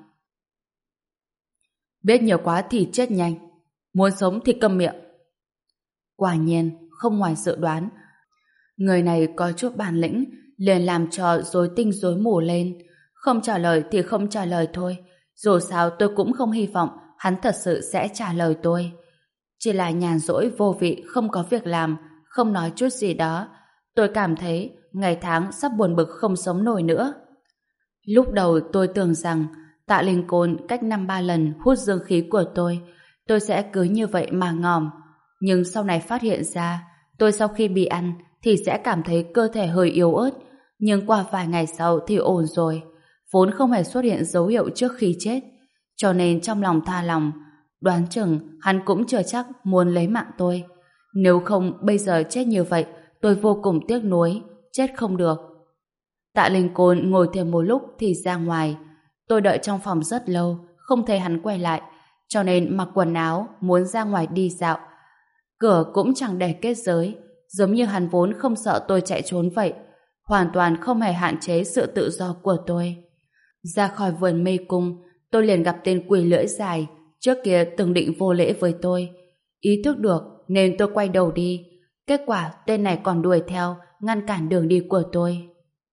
biết nhiều quá thì chết nhanh, muốn sống thì câm miệng. Quả nhiên, không ngoài dự đoán, người này có chút bản lĩnh, liền làm cho rối tinh rối mù lên. Không trả lời thì không trả lời thôi. Dù sao tôi cũng không hy vọng hắn thật sự sẽ trả lời tôi. Chỉ là nhàn rỗi vô vị, không có việc làm, không nói chút gì đó. Tôi cảm thấy ngày tháng sắp buồn bực không sống nổi nữa. Lúc đầu tôi tưởng rằng Tạ Linh Côn cách năm ba lần hút dương khí của tôi, tôi sẽ cứ như vậy mà ngòm. Nhưng sau này phát hiện ra, tôi sau khi bị ăn thì sẽ cảm thấy cơ thể hơi yếu ớt, nhưng qua vài ngày sau thì ổn rồi, vốn không hề xuất hiện dấu hiệu trước khi chết, cho nên trong lòng tha lòng, đoán chừng hắn cũng chưa chắc muốn lấy mạng tôi. Nếu không bây giờ chết như vậy, tôi vô cùng tiếc nuối, chết không được. Tạ Linh Côn ngồi thêm một lúc thì ra ngoài. Tôi đợi trong phòng rất lâu, không thấy hắn quay lại, cho nên mặc quần áo muốn ra ngoài đi dạo. Cửa cũng chẳng để kết giới, giống như hắn vốn không sợ tôi chạy trốn vậy, hoàn toàn không hề hạn chế sự tự do của tôi. Ra khỏi vườn mê cung, tôi liền gặp tên quỷ lưỡi dài, trước kia từng định vô lễ với tôi. Ý thức được nên tôi quay đầu đi, kết quả tên này còn đuổi theo, ngăn cản đường đi của tôi.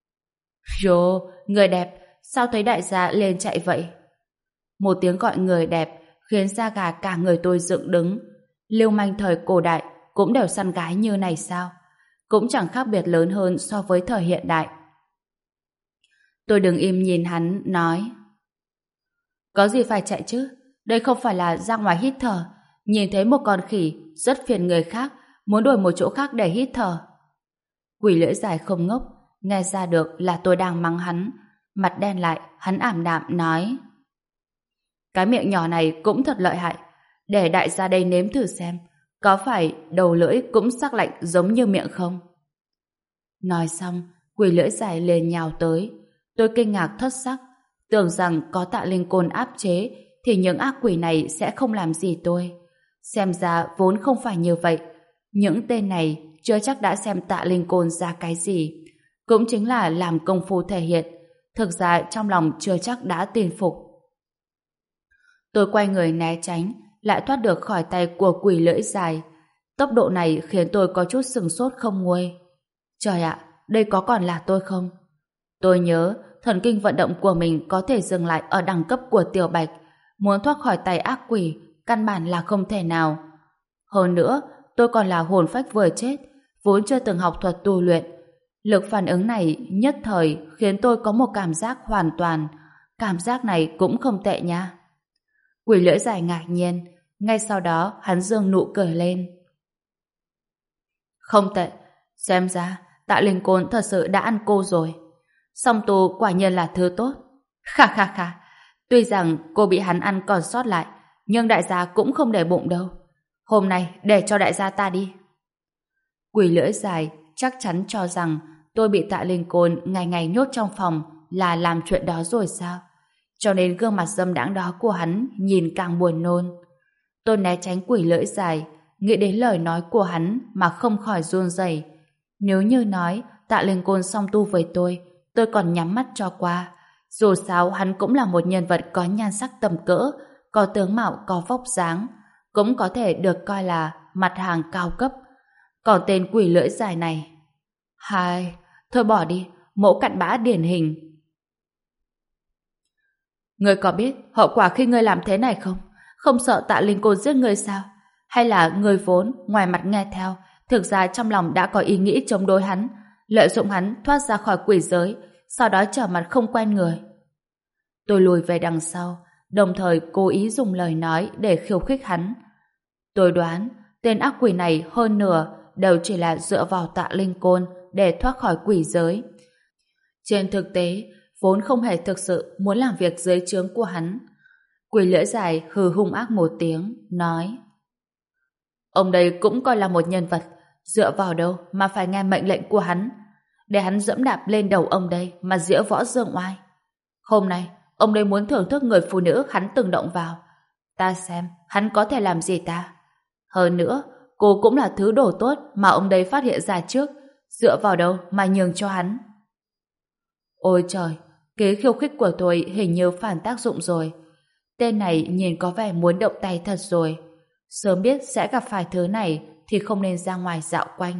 Rồ, người đẹp, sao thấy đại gia lên chạy vậy? Một tiếng gọi người đẹp khiến da gà cả người tôi dựng đứng. Lưu manh thời cổ đại cũng đều săn gái như này sao? Cũng chẳng khác biệt lớn hơn so với thời hiện đại. Tôi đứng im nhìn hắn, nói: có gì phải chạy chứ? Đây không phải là ra ngoài hít thở. Nhìn thấy một con khỉ rất phiền người khác, muốn đổi một chỗ khác để hít thở. Quỷ lưỡi dài không ngốc, nghe ra được là tôi đang mắng hắn. Mặt đen lại, hắn ảm đạm nói: cái miệng nhỏ này cũng thật lợi hại, để đại gia đây nếm thử xem, có phải đầu lưỡi cũng sắc lạnh giống như miệng không? Nói xong, quỷ lưỡi dài liền nhào tới. Tôi kinh ngạc thất sắc, tưởng rằng có Tạ Linh Côn áp chế thì những ác quỷ này sẽ không làm gì tôi. Xem ra vốn không phải như vậy. Những tên này chưa chắc đã xem Tạ Linh Côn ra cái gì, cũng chính là làm công phu thể hiện, thực ra trong lòng chưa chắc đã tin phục. Tôi quay người né tránh, lại thoát được khỏi tay của quỷ lưỡi dài. Tốc độ này khiến tôi có chút sừng sốt không nguôi. Trời ạ, đây có còn là tôi không? Tôi nhớ thần kinh vận động của mình có thể dừng lại ở đẳng cấp của Tiểu Bạch, muốn thoát khỏi tay ác quỷ căn bản là không thể nào. Hơn nữa, tôi còn là hồn phách vừa chết, vốn chưa từng học thuật tu luyện. Lực phản ứng này nhất thời khiến tôi có một cảm giác hoàn toàn. Cảm giác này cũng không tệ nha. Quỷ lưỡi dài ngạc nhiên, ngay sau đó hắn giương nụ cười lên. Không tệ, xem ra Tạ Linh Côn thật sự đã ăn cô rồi. Song tu quả nhiên là thứ tốt. Khà khà khà, tuy rằng cô bị hắn ăn còn sót lại, nhưng đại gia cũng không để bụng đâu. Hôm nay để cho đại gia ta đi. Quỷ lưỡi dài chắc chắn cho rằng tôi bị Tạ Linh Côn ngày ngày nhốt trong phòng là làm chuyện đó rồi sao? Cho nên gương mặt dâm đãng đó của hắn nhìn càng buồn nôn. Tôi né tránh quỷ lưỡi dài, nghĩ đến lời nói của hắn mà không khỏi run rẩy. Nếu như nói Tạ Linh Côn song tu với tôi, tôi còn nhắm mắt cho qua. Dù sao hắn cũng là một nhân vật có nhan sắc tầm cỡ, có tướng mạo, có vóc dáng, cũng có thể được coi là mặt hàng cao cấp. Còn tên quỷ lưỡi dài này, hai, thôi bỏ đi, mẫu cặn bã điển hình. Ngươi có biết hậu quả khi ngươi làm thế này không? Không sợ Tạ Linh Côn giết ngươi sao? Hay là ngươi vốn ngoài mặt nghe theo, thực ra trong lòng đã có ý nghĩ chống đối hắn, lợi dụng hắn thoát ra khỏi quỷ giới, sau đó trở mặt không quen người? Tôi lùi về đằng sau, đồng thời cố ý dùng lời nói để khiêu khích hắn. Tôi đoán tên ác quỷ này hơn nửa đều chỉ là dựa vào Tạ Linh Côn để thoát khỏi quỷ giới. Trên thực tế, vốn không hề thực sự muốn làm việc dưới trướng của hắn. Quỷ lưỡi dài hừ hung ác một tiếng, nói: Ông đây cũng coi là một nhân vật, dựa vào đâu mà phải nghe mệnh lệnh của hắn, để hắn dẫm đạp lên đầu ông đây mà giễu võ dương oai. Hôm nay, ông đây muốn thưởng thức người phụ nữ hắn từng động vào. Ta xem, hắn có thể làm gì ta? Hơn nữa, cô cũng là thứ đồ tốt mà ông đây phát hiện ra trước, dựa vào đâu mà nhường cho hắn. Ôi trời, kế khiêu khích của tôi hình như phản tác dụng rồi. Tên này nhìn có vẻ muốn động tay thật rồi. Sớm biết sẽ gặp phải thứ này thì không nên ra ngoài dạo quanh.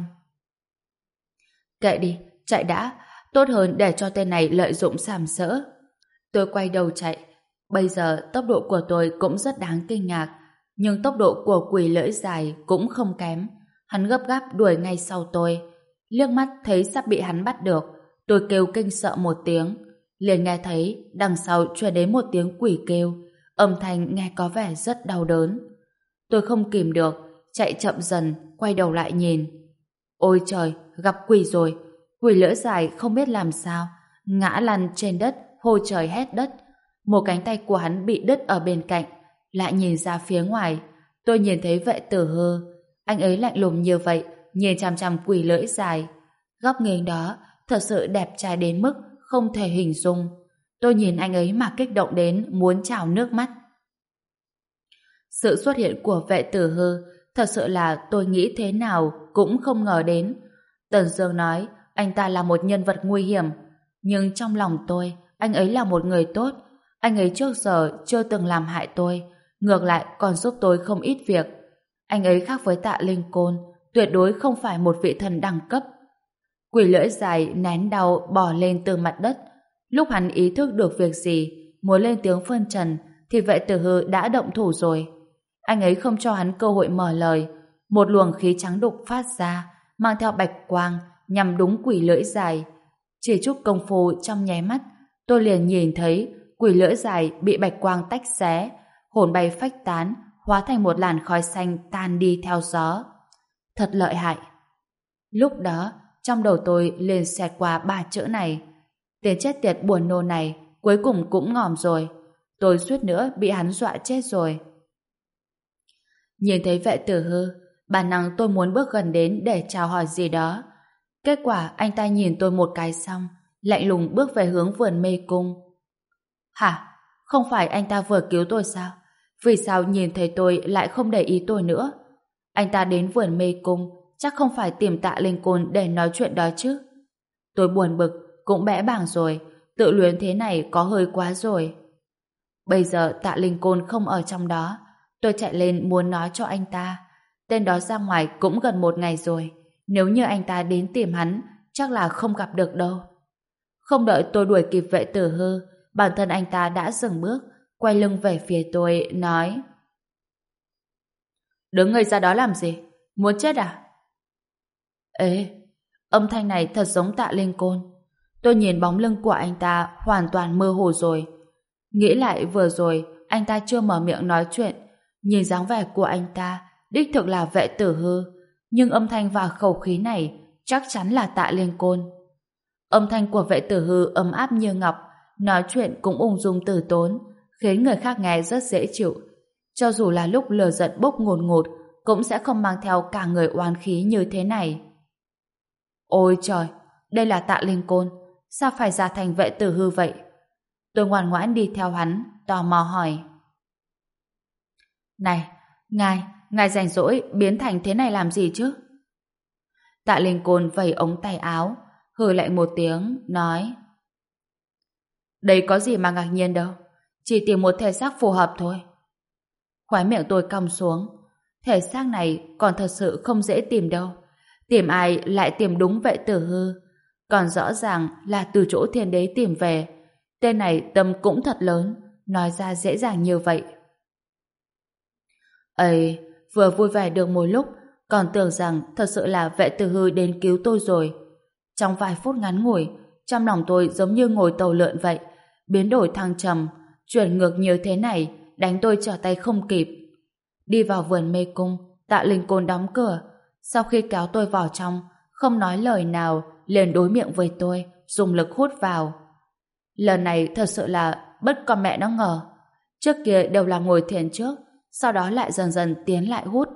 Kệ đi, chạy đã, tốt hơn để cho tên này lợi dụng sàm sỡ. Tôi quay đầu chạy. Bây giờ tốc độ của tôi cũng rất đáng kinh ngạc, nhưng tốc độ của quỷ lưỡi dài cũng không kém. Hắn gấp gáp đuổi ngay sau tôi. Liếc mắt thấy sắp bị hắn bắt được, tôi kêu kinh sợ một tiếng. Liền nghe thấy đằng sau truyền đến một tiếng quỷ kêu, âm thanh nghe có vẻ rất đau đớn. Tôi không kìm được, chạy chậm dần, quay đầu lại nhìn. Ôi trời, gặp quỷ rồi. Quỷ lưỡi dài không biết làm sao, ngã lăn trên đất, hô trời hét đất. Một cánh tay của hắn bị đứt ở bên cạnh. Lại nhìn ra phía ngoài, tôi nhìn thấy Vệ Tử Hư. Anh ấy lạnh lùng như vậy, nhìn chằm chằm quỷ lưỡi dài. Góc nghiêng đó thật sự đẹp trai đến mức không thể hình dung. Tôi nhìn anh ấy mà kích động đến muốn trào nước mắt. Sự xuất hiện của Vệ Tử Hư thật sự là tôi nghĩ thế nào cũng không ngờ đến. Tần Dương nói anh ta là một nhân vật nguy hiểm, nhưng trong lòng tôi, anh ấy là một người tốt. Anh ấy trước giờ chưa từng làm hại tôi, ngược lại còn giúp tôi không ít việc. Anh ấy khác với Tạ Linh Côn, tuyệt đối không phải một vị thần đẳng cấp. Quỷ lưỡi dài nén đau bò lên từ mặt đất. Lúc hắn ý thức được việc gì, muốn lên tiếng phân trần, thì Vệ Tử Hư đã động thủ rồi. Anh ấy không cho hắn cơ hội mở lời. Một luồng khí trắng đục phát ra, mang theo bạch quang, nhằm đúng quỷ lưỡi dài. Chỉ chút công phu trong nháy mắt, tôi liền nhìn thấy quỷ lưỡi dài bị bạch quang tách xé, hồn bay phách tán, hóa thành một làn khói xanh tan đi theo gió. Thật lợi hại. Lúc đó, trong đầu tôi liền xẹt qua ba chữ này. Tên chết tiệt buồn nôn này cuối cùng cũng ngòm rồi. Tôi suýt nữa bị hắn dọa chết rồi. Nhìn thấy Vệ Tử Hư, bản năng tôi muốn bước gần đến để chào hỏi gì đó. Kết quả anh ta nhìn tôi một cái xong, lạnh lùng bước về hướng vườn mê cung. Hả? Không phải anh ta vừa cứu tôi sao? Vì sao nhìn thấy tôi lại không để ý tôi nữa? Anh ta đến vườn mê cung chắc không phải tìm Tạ Linh Côn để nói chuyện đó chứ. Tôi buồn bực, cũng bẽ bàng rồi, tự luyến thế này có hơi quá rồi. Bây giờ Tạ Linh Côn không ở trong đó, tôi chạy lên muốn nói cho anh ta. Tên đó ra ngoài cũng gần một ngày rồi, nếu như anh ta đến tìm hắn, chắc là không gặp được đâu. Không đợi tôi đuổi kịp Vệ Tử Hư, bản thân anh ta đã dừng bước, quay lưng về phía tôi, nói: Đứng ngây ra đó làm gì? Muốn chết à? Ê, âm thanh này thật giống Tạ Linh Côn. Tôi nhìn bóng lưng của anh ta hoàn toàn mơ hồ rồi. Nghĩ lại vừa rồi, anh ta chưa mở miệng nói chuyện. Nhìn dáng vẻ của anh ta, đích thực là Vệ Tử Hư. Nhưng âm thanh và khẩu khí này chắc chắn là Tạ Linh Côn. Âm thanh của Vệ Tử Hư ấm áp như ngọc, nói chuyện cũng ung dung từ tốn, khiến người khác nghe rất dễ chịu. Cho dù là lúc lửa giận bốc ngột ngột, cũng sẽ không mang theo cả người oán khí như thế này. Ôi trời, đây là Tạ Linh Côn, sao phải giả thành Vệ Tử Hư vậy? Tôi ngoan ngoãn đi theo hắn, tò mò hỏi: Này, ngài, ngài rảnh rỗi biến thành thế này làm gì chứ? Tạ Linh Côn vẩy ống tay áo, hừ lạnh một tiếng, nói: Đây có gì mà ngạc nhiên đâu, chỉ tìm một thể xác phù hợp thôi. Khóe miệng tôi cong xuống, thể xác này còn thật sự không dễ tìm đâu. Tìm ai lại tìm đúng Vệ Tử Hư, còn rõ ràng là từ chỗ thiên đế tìm về. Tên này tâm cũng thật lớn, nói ra dễ dàng như vậy. Ây, vừa vui vẻ được một lúc, còn tưởng rằng thật sự là Vệ Tử Hư đến cứu tôi rồi. Trong vài phút ngắn ngủi, trong lòng tôi giống như ngồi tàu lượn vậy, biến đổi thăng trầm, chuyển ngược như thế này, đánh tôi trở tay không kịp. Đi vào vườn mê cung, Tạ Linh Côn đóng cửa. Sau khi kéo tôi vào trong, không nói lời nào, liền đối miệng với tôi, dùng lực hút vào. Lần này thật sự là bất con mẹ nó ngờ. Trước kia đều là ngồi thiền trước, sau đó lại dần dần tiến lại hút.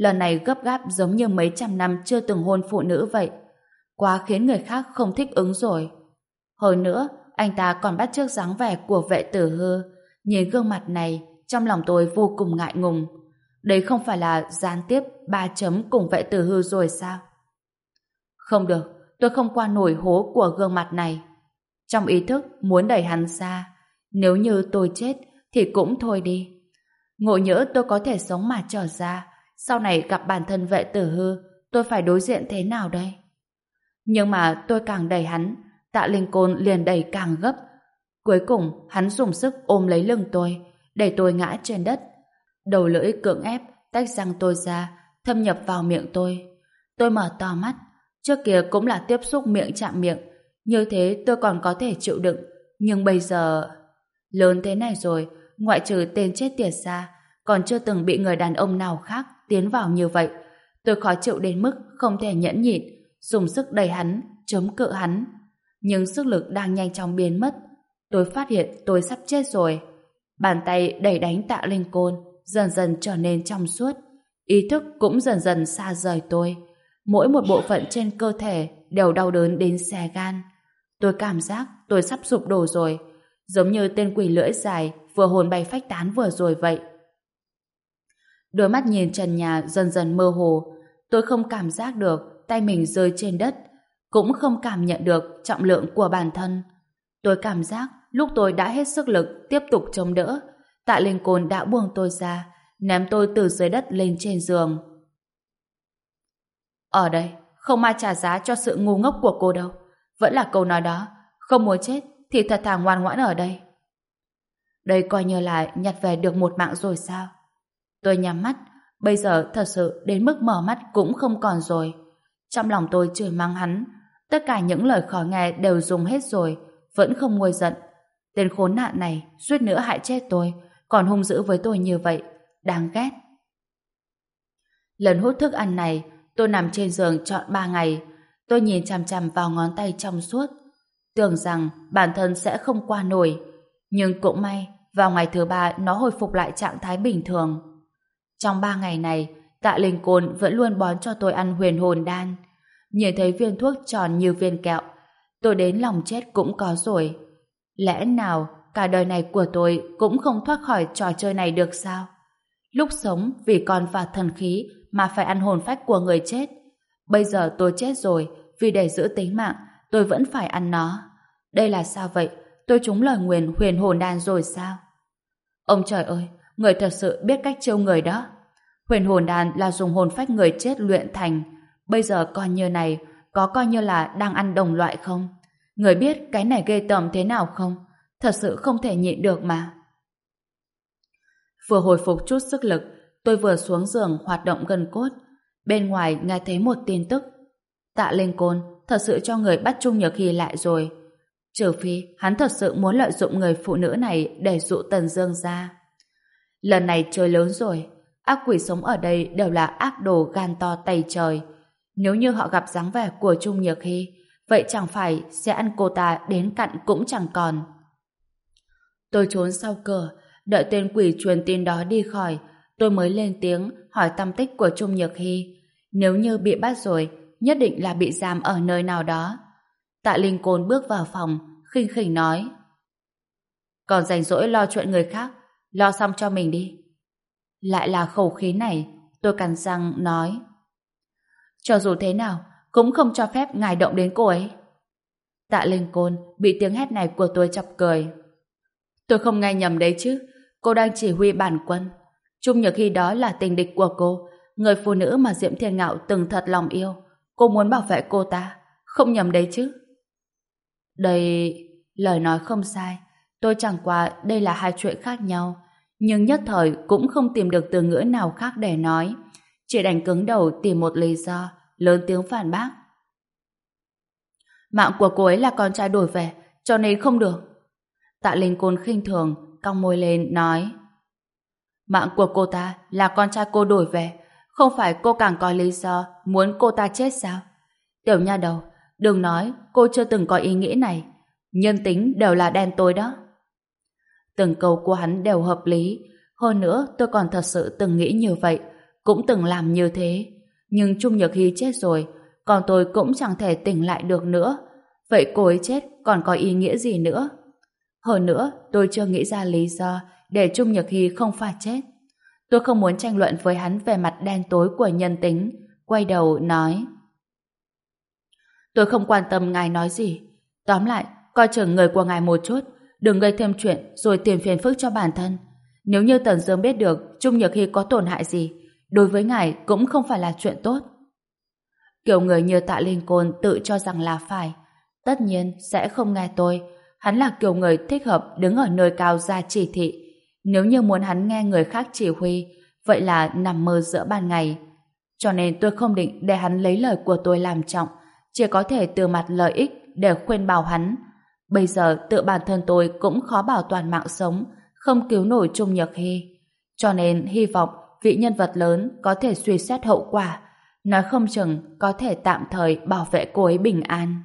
lần này gấp gáp giống như mấy trăm năm chưa từng hôn phụ nữ vậy. Quá khiến người khác không thích ứng rồi. Hơn nữa, anh ta còn bắt chước dáng vẻ của vệ tử hư. Nhìn gương mặt này, trong lòng tôi vô cùng ngại ngùng. Đấy không phải là gián tiếp ba chấm cùng vệ tử hư rồi sao? Không được, tôi không qua nổi hố của gương mặt này. Trong ý thức muốn đẩy hắn ra. Nếu như tôi chết thì cũng thôi đi. Ngộ nhỡ tôi có thể sống mà trở ra, sau này gặp bản thân vệ tử hư, tôi phải đối diện thế nào đây? Nhưng mà tôi càng đẩy hắn, Tạ Linh Côn liền đẩy càng gấp. Cuối cùng hắn dùng sức ôm lấy lưng tôi, đẩy tôi ngã trên đất. Đầu lưỡi cưỡng ép tách răng tôi ra, thâm nhập vào miệng tôi. Tôi mở to mắt. Trước kia cũng là tiếp xúc miệng chạm miệng, như thế tôi còn có thể chịu đựng. Nhưng bây giờ lớn thế này rồi, ngoại trừ tên chết tiệt ra, còn chưa từng bị người đàn ông nào khác tiến vào như vậy. Tôi khó chịu đến mức không thể nhẫn nhịn, dùng sức đẩy hắn, chống cự hắn. Nhưng sức lực đang nhanh chóng biến mất. Tôi phát hiện tôi sắp chết rồi. Bàn tay đẩy đánh Tạ Linh Côn dần dần trở nên trong suốt. Ý thức cũng dần dần xa rời tôi. Mỗi một bộ phận trên cơ thể đều đau đớn đến xé gan. Tôi cảm giác tôi sắp sụp đổ rồi, giống như tên quỷ lưỡi dài vừa hồn bay phách tán vừa rồi vậy. Đôi mắt nhìn trần nhà dần dần mơ hồ. Tôi không cảm giác được tay mình rơi trên đất, cũng không cảm nhận được trọng lượng của bản thân. Tôi cảm giác lúc tôi đã hết sức lực tiếp tục chống đỡ, Tạ Linh Côn đã buông tôi ra, ném tôi từ dưới đất lên trên giường. Ở đây, không ai trả giá cho sự ngu ngốc của cô đâu. Vẫn là câu nói đó, không muốn chết thì thật thà ngoan ngoãn ở đây. Đây coi như là nhặt về được một mạng rồi sao? Tôi nhắm mắt, bây giờ thật sự đến mức mở mắt cũng không còn rồi. Trong lòng tôi chửi mắng hắn, tất cả những lời khó nghe đều dùng hết rồi, vẫn không nguôi giận. Tên khốn nạn này suýt nữa hại chết tôi, còn hung dữ với tôi như vậy, đáng ghét. Lần hút thức ăn này, tôi nằm trên giường trọn ba ngày. Tôi nhìn chằm chằm vào ngón tay trong suốt, tưởng rằng bản thân sẽ không qua nổi. Nhưng cũng may, vào ngày thứ ba nó hồi phục lại trạng thái bình thường. Trong ba ngày này, Tạ Linh Côn vẫn luôn bón cho tôi ăn huyền hồn đan. Nhìn thấy viên thuốc tròn như viên kẹo, tôi đến lòng chết cũng có rồi. Lẽ nào cả đời này của tôi cũng không thoát khỏi trò chơi này được sao? Lúc sống vì con và thần khí mà phải ăn hồn phách của người chết. Bây giờ tôi chết rồi, vì để giữ tính mạng, tôi vẫn phải ăn nó. Đây là sao vậy? Tôi trúng lời nguyền huyền hồn đan rồi sao? Ông trời ơi, người thật sự biết cách trêu người đó. Huyền hồn đan là dùng hồn phách người chết luyện thành. Bây giờ coi như này, có coi như là đang ăn đồng loại không? Người biết cái này ghê tởm thế nào không? Thật sự không thể nhịn được mà. Vừa hồi phục chút sức lực, tôi vừa xuống giường hoạt động gân cốt. Bên ngoài nghe thấy một tin tức. Tạ Linh Côn thật sự cho người bắt Trung Nhược Hy lại rồi. Trừ phi hắn thật sự muốn lợi dụng người phụ nữ này để dụ Tần Dương ra. Lần này chơi lớn rồi. Ác quỷ sống ở đây đều là ác đồ gan to tày trời. Nếu như họ gặp dáng vẻ của Trung Nhược Hy, vậy chẳng phải sẽ ăn cô ta đến cặn cũng chẳng còn. Tôi trốn sau cửa, đợi tên quỷ truyền tin đó đi khỏi, tôi mới lên tiếng hỏi tăm tích của Trung Nhược Hy. Nếu như bị bắt rồi, nhất định là bị giam ở nơi nào đó. Tạ Linh Côn bước vào phòng, khinh khỉnh nói: còn rảnh rỗi lo chuyện người khác, lo xong cho mình đi. Lại là khẩu khí này, tôi cắn răng nói: cho dù thế nào, cũng không cho phép ngài động đến cô ấy. Tạ Linh Côn bị tiếng hét này của tôi chọc cười. Tôi không nghe nhầm đấy chứ, cô đang chỉ huy bản quân. Trung Nhược Hy đó là tình địch của cô, người phụ nữ mà Diễm Thiên Ngạo từng thật lòng yêu. Cô muốn bảo vệ cô ta, không nhầm đấy chứ. Đây, lời nói không sai, tôi chẳng qua đây là hai chuyện khác nhau, nhưng nhất thời cũng không tìm được từ ngữ nào khác để nói, chỉ đành cứng đầu tìm một lý do, lớn tiếng phản bác. Mạng của cô ấy là con trai đổi về, cho nên không được. Tạ Linh Côn khinh thường, cong môi lên nói: mạng của cô ta là con trai cô đổi về, không phải cô càng có lý do muốn cô ta chết sao? Tiểu nha đầu, đừng nói cô chưa từng có ý nghĩ này, nhân tính đều là đen tối đó. Từng câu của hắn đều hợp lý, hơn nữa tôi còn thật sự từng nghĩ như vậy, cũng từng làm như thế. Nhưng Trung Nhược Hy chết rồi, còn tôi cũng chẳng thể tỉnh lại được nữa. Vậy cô ấy chết còn có ý nghĩa gì nữa? Hơn nữa, tôi chưa nghĩ ra lý do để Trung Nhược Hy không phải chết. Tôi không muốn tranh luận với hắn về mặt đen tối của nhân tính, quay đầu nói: tôi không quan tâm ngài nói gì. Tóm lại, coi chừng người của ngài một chút, đừng gây thêm chuyện rồi tìm phiền phức cho bản thân. Nếu như Tần Dương biết được Trung Nhược Hy có tổn hại gì, đối với ngài cũng không phải là chuyện tốt. Kiểu người như Tạ Linh Côn tự cho rằng là phải, tất nhiên sẽ không nghe tôi. Hắn là kiểu người thích hợp đứng ở nơi cao ra chỉ thị. Nếu như muốn hắn nghe người khác chỉ huy, vậy là nằm mơ giữa ban ngày. Cho nên tôi không định để hắn lấy lời của tôi làm trọng, chỉ có thể từ mặt lợi ích để khuyên bảo hắn. Bây giờ tự bản thân tôi cũng khó bảo toàn mạng sống, không cứu nổi Trung Nhược Hy. Cho nên hy vọng vị nhân vật lớn có thể suy xét hậu quả, nói không chừng có thể tạm thời bảo vệ cô ấy bình an.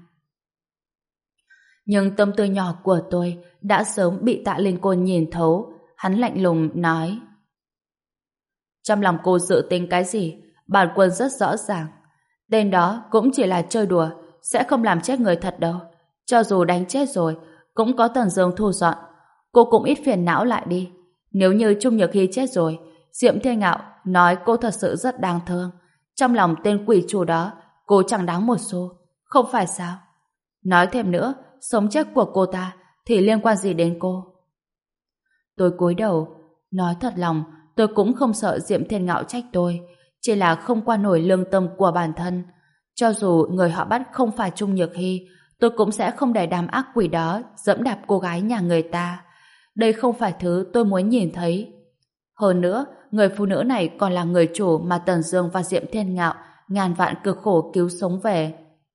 Nhưng tâm tư nhỏ của tôi đã sớm bị Tạ Linh Côn nhìn thấu. Hắn lạnh lùng nói: trong lòng cô dự tính cái gì, bản quân rất rõ ràng. Tên đó cũng chỉ là chơi đùa, sẽ không làm chết người thật đâu. Cho dù đánh chết rồi, cũng có Tần Dương thu dọn. Cô cũng ít phiền não lại đi. Nếu như Trung Nhược Hy chết rồi, Diệm Thiên Ngạo nói cô thật sự rất đáng thương. Trong lòng tên quỷ chủ đó, cô chẳng đáng một xu, không phải sao? Nói thêm nữa, sống chết của cô ta thì liên quan gì đến cô? Tôi cúi đầu, nói thật lòng, tôi cũng không sợ Diệm Thiên Ngạo trách tôi, chỉ là không qua nổi lương tâm của bản thân. Cho dù người họ bắt không phải Trung Nhược Hy, tôi cũng sẽ không để đám ác quỷ đó dẫm đạp cô gái nhà người ta. Đây không phải thứ tôi muốn nhìn thấy. Hơn nữa, người phụ nữ này còn là người chủ mà Tần Dương và Diệm Thiên Ngạo ngàn vạn cực khổ cứu sống về.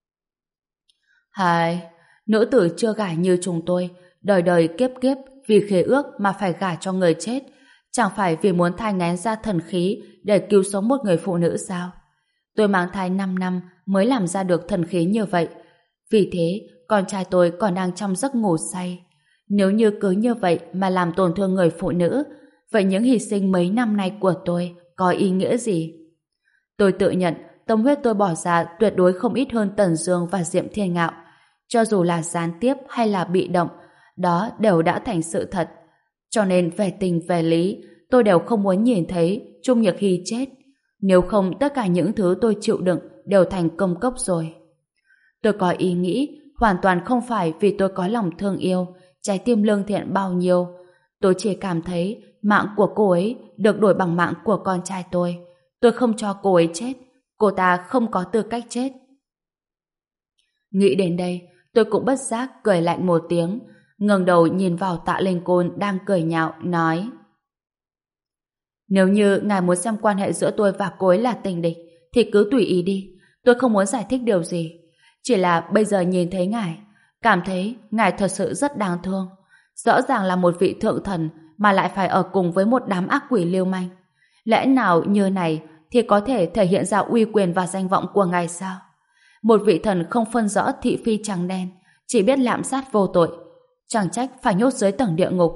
Hai, nữ tử chưa gả như chúng tôi, đời đời kiếp kiếp vì khế ước mà phải gả cho người chết, chẳng phải vì muốn thai nghén ra thần khí để cứu sống một người phụ nữ sao? Tôi mang thai năm năm mới làm ra được thần khí như vậy. Vì thế, con trai tôi còn đang trong giấc ngủ say. Nếu như cứ như vậy mà làm tổn thương người phụ nữ, vậy những hy sinh mấy năm nay của tôi có ý nghĩa gì? Tôi tự nhận tâm huyết tôi bỏ ra tuyệt đối không ít hơn Tần Dương và Diệm Thiên Ngạo. Cho dù là gián tiếp hay là bị động, đó đều đã thành sự thật. Cho nên về tình về lý, tôi đều không muốn nhìn thấy Trung Nhược Hy chết. Nếu không, tất cả những thứ tôi chịu đựng đều thành công cốc rồi. Tôi có ý nghĩ hoàn toàn không phải vì tôi có lòng thương yêu, trái tim lương thiện bao nhiêu. Tôi chỉ cảm thấy mạng của cô ấy được đổi bằng mạng của con trai tôi. Tôi không cho cô ấy chết. Cô ta không có tư cách chết. Nghĩ đến đây, tôi cũng bất giác cười lạnh một tiếng, ngẩng đầu nhìn vào Tạ Linh Côn đang cười nhạo, nói: nếu như ngài muốn xem quan hệ giữa tôi và cô ấy là tình địch, thì cứ tùy ý đi. Tôi không muốn giải thích điều gì. Chỉ là bây giờ nhìn thấy ngài, cảm thấy ngài thật sự rất đáng thương. Rõ ràng là một vị thượng thần mà lại phải ở cùng với một đám ác quỷ lưu manh. Lẽ nào như này thì có thể thể hiện ra uy quyền và danh vọng của ngài sao? Một vị thần không phân rõ thị phi trắng đen, chỉ biết lạm sát vô tội, chẳng trách phải nhốt dưới tầng địa ngục.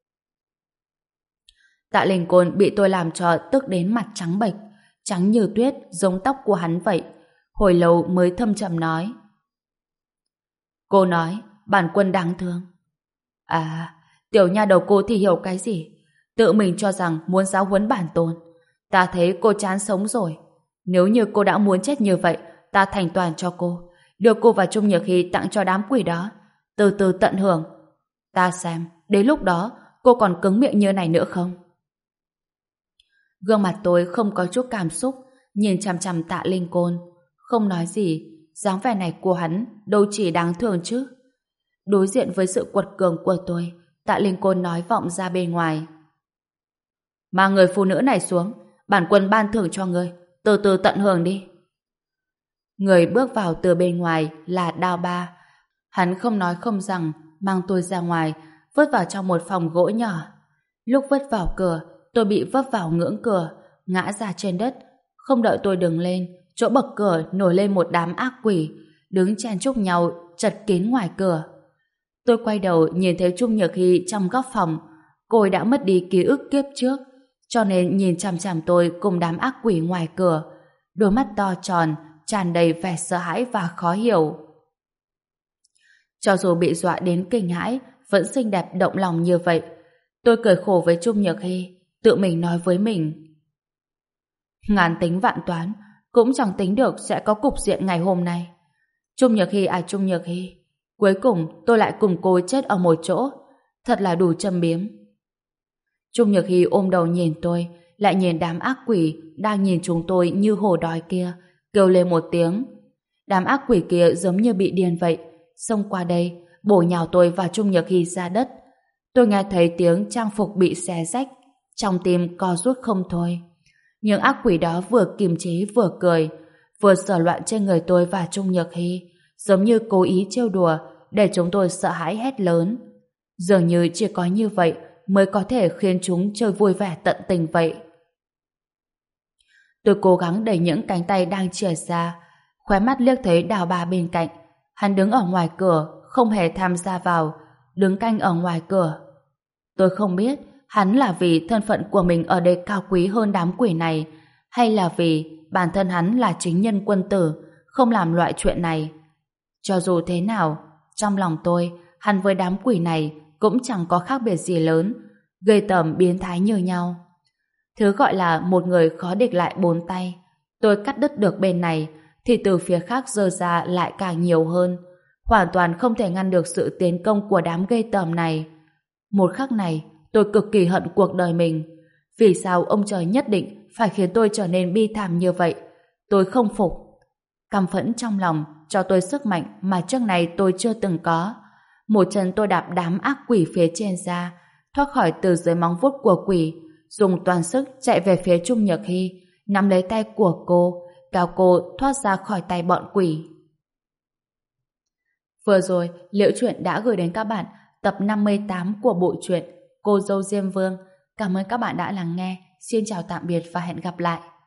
Tạ Linh Côn bị tôi làm cho tức đến mặt trắng bệch, trắng như tuyết giống tóc của hắn vậy. Hồi lâu mới thâm trầm nói: cô nói bản quân đáng thương. À, tiểu nha đầu cô thì hiểu cái gì? Tự mình cho rằng muốn giáo huấn bản tôn. Ta thấy cô chán sống rồi. Nếu như cô đã muốn chết như vậy, ta thành toàn cho cô, đưa cô và Trung Nhược Hy tặng cho đám quỷ đó, từ từ tận hưởng. Ta xem, đến lúc đó cô còn cứng miệng như này nữa không? Gương mặt tôi không có chút cảm xúc, nhìn chằm chằm Tạ Linh Côn, không nói gì. Dáng vẻ này của hắn đâu chỉ đáng thương chứ. Đối diện với sự quật cường của tôi, Tạ Linh Côn nói vọng ra bên ngoài: mang người phụ nữ này xuống, bản quân ban thưởng cho ngươi, từ từ tận hưởng đi. Người bước vào từ bên ngoài là Đao Ba. Hắn không nói không rằng mang tôi ra ngoài, vứt vào trong một phòng gỗ nhỏ. Lúc vứt vào cửa, tôi bị vấp vào ngưỡng cửa, ngã ra trên đất. Không đợi tôi đứng lên, chỗ bậc cửa nổi lên một đám ác quỷ, đứng chen chúc nhau chật kín ngoài cửa. Tôi quay đầu nhìn thấy Trung Nhược Hy trong góc phòng. Cô ấy đã mất đi ký ức kiếp trước, cho nên nhìn chằm chằm tôi cùng đám ác quỷ ngoài cửa, đôi mắt to tròn, tràn đầy vẻ sợ hãi và khó hiểu. Cho dù bị dọa đến kinh hãi, vẫn xinh đẹp động lòng như vậy. Tôi cười khổ với Trung Nhược Hy, tự mình nói với mình. Ngàn tính vạn toán, cũng chẳng tính được sẽ có cục diện ngày hôm nay. Trung Nhược Hy à Trung Nhược Hy, cuối cùng tôi lại cùng cô chết ở một chỗ, thật là đủ châm biếm. Trung Nhược Hy ôm đầu nhìn tôi, lại nhìn đám ác quỷ đang nhìn chúng tôi như hổ đói kia, kêu lên một tiếng. Đám ác quỷ kia giống như bị điên vậy, xông qua đây, bổ nhào tôi và Trung Nhược Hy ra đất. Tôi nghe thấy tiếng trang phục bị xé rách, trong tim co rút không thôi. Nhưng ác quỷ đó vừa kiềm chế vừa cười, vừa sờ loạn trên người tôi và Trung Nhược Hy, giống như cố ý trêu đùa để chúng tôi sợ hãi hét lớn. Dường như chỉ có như vậy mới có thể khiến chúng chơi vui vẻ tận tình vậy. Tôi cố gắng đẩy những cánh tay đang chìa ra, khóe mắt liếc thấy Đào Ba bên cạnh. Hắn đứng ở ngoài cửa, không hề tham gia vào, đứng canh ở ngoài cửa. Tôi không biết hắn là vì thân phận của mình ở đây cao quý hơn đám quỷ này, hay là vì bản thân hắn là chính nhân quân tử, không làm loại chuyện này. Cho dù thế nào, trong lòng tôi, hắn với đám quỷ này cũng chẳng có khác biệt gì lớn, gây tởm biến thái như nhau. Thứ gọi là một người khó địch lại bốn tay. Tôi cắt đứt được bên này, thì từ phía khác giơ ra lại càng nhiều hơn. Hoàn toàn không thể ngăn được sự tiến công của đám gây tởm này. Một khắc này, tôi cực kỳ hận cuộc đời mình. Vì sao ông trời nhất định phải khiến tôi trở nên bi thảm như vậy? Tôi không phục. Căm phẫn trong lòng cho tôi sức mạnh mà trước này tôi chưa từng có. Một chân tôi đạp đám ác quỷ phía trên ra, thoát khỏi từ dưới móng vuốt của quỷ, dùng toàn sức chạy về phía Trung Nhược Hy, nắm lấy tay của cô, kéo cô thoát ra khỏi tay bọn quỷ. Vừa rồi, Liễu Chuyện đã gửi đến các bạn tập năm mươi tám của bộ truyện Cô Dâu Diêm Vương. Cảm ơn các bạn đã lắng nghe. Xin chào tạm biệt và hẹn gặp lại.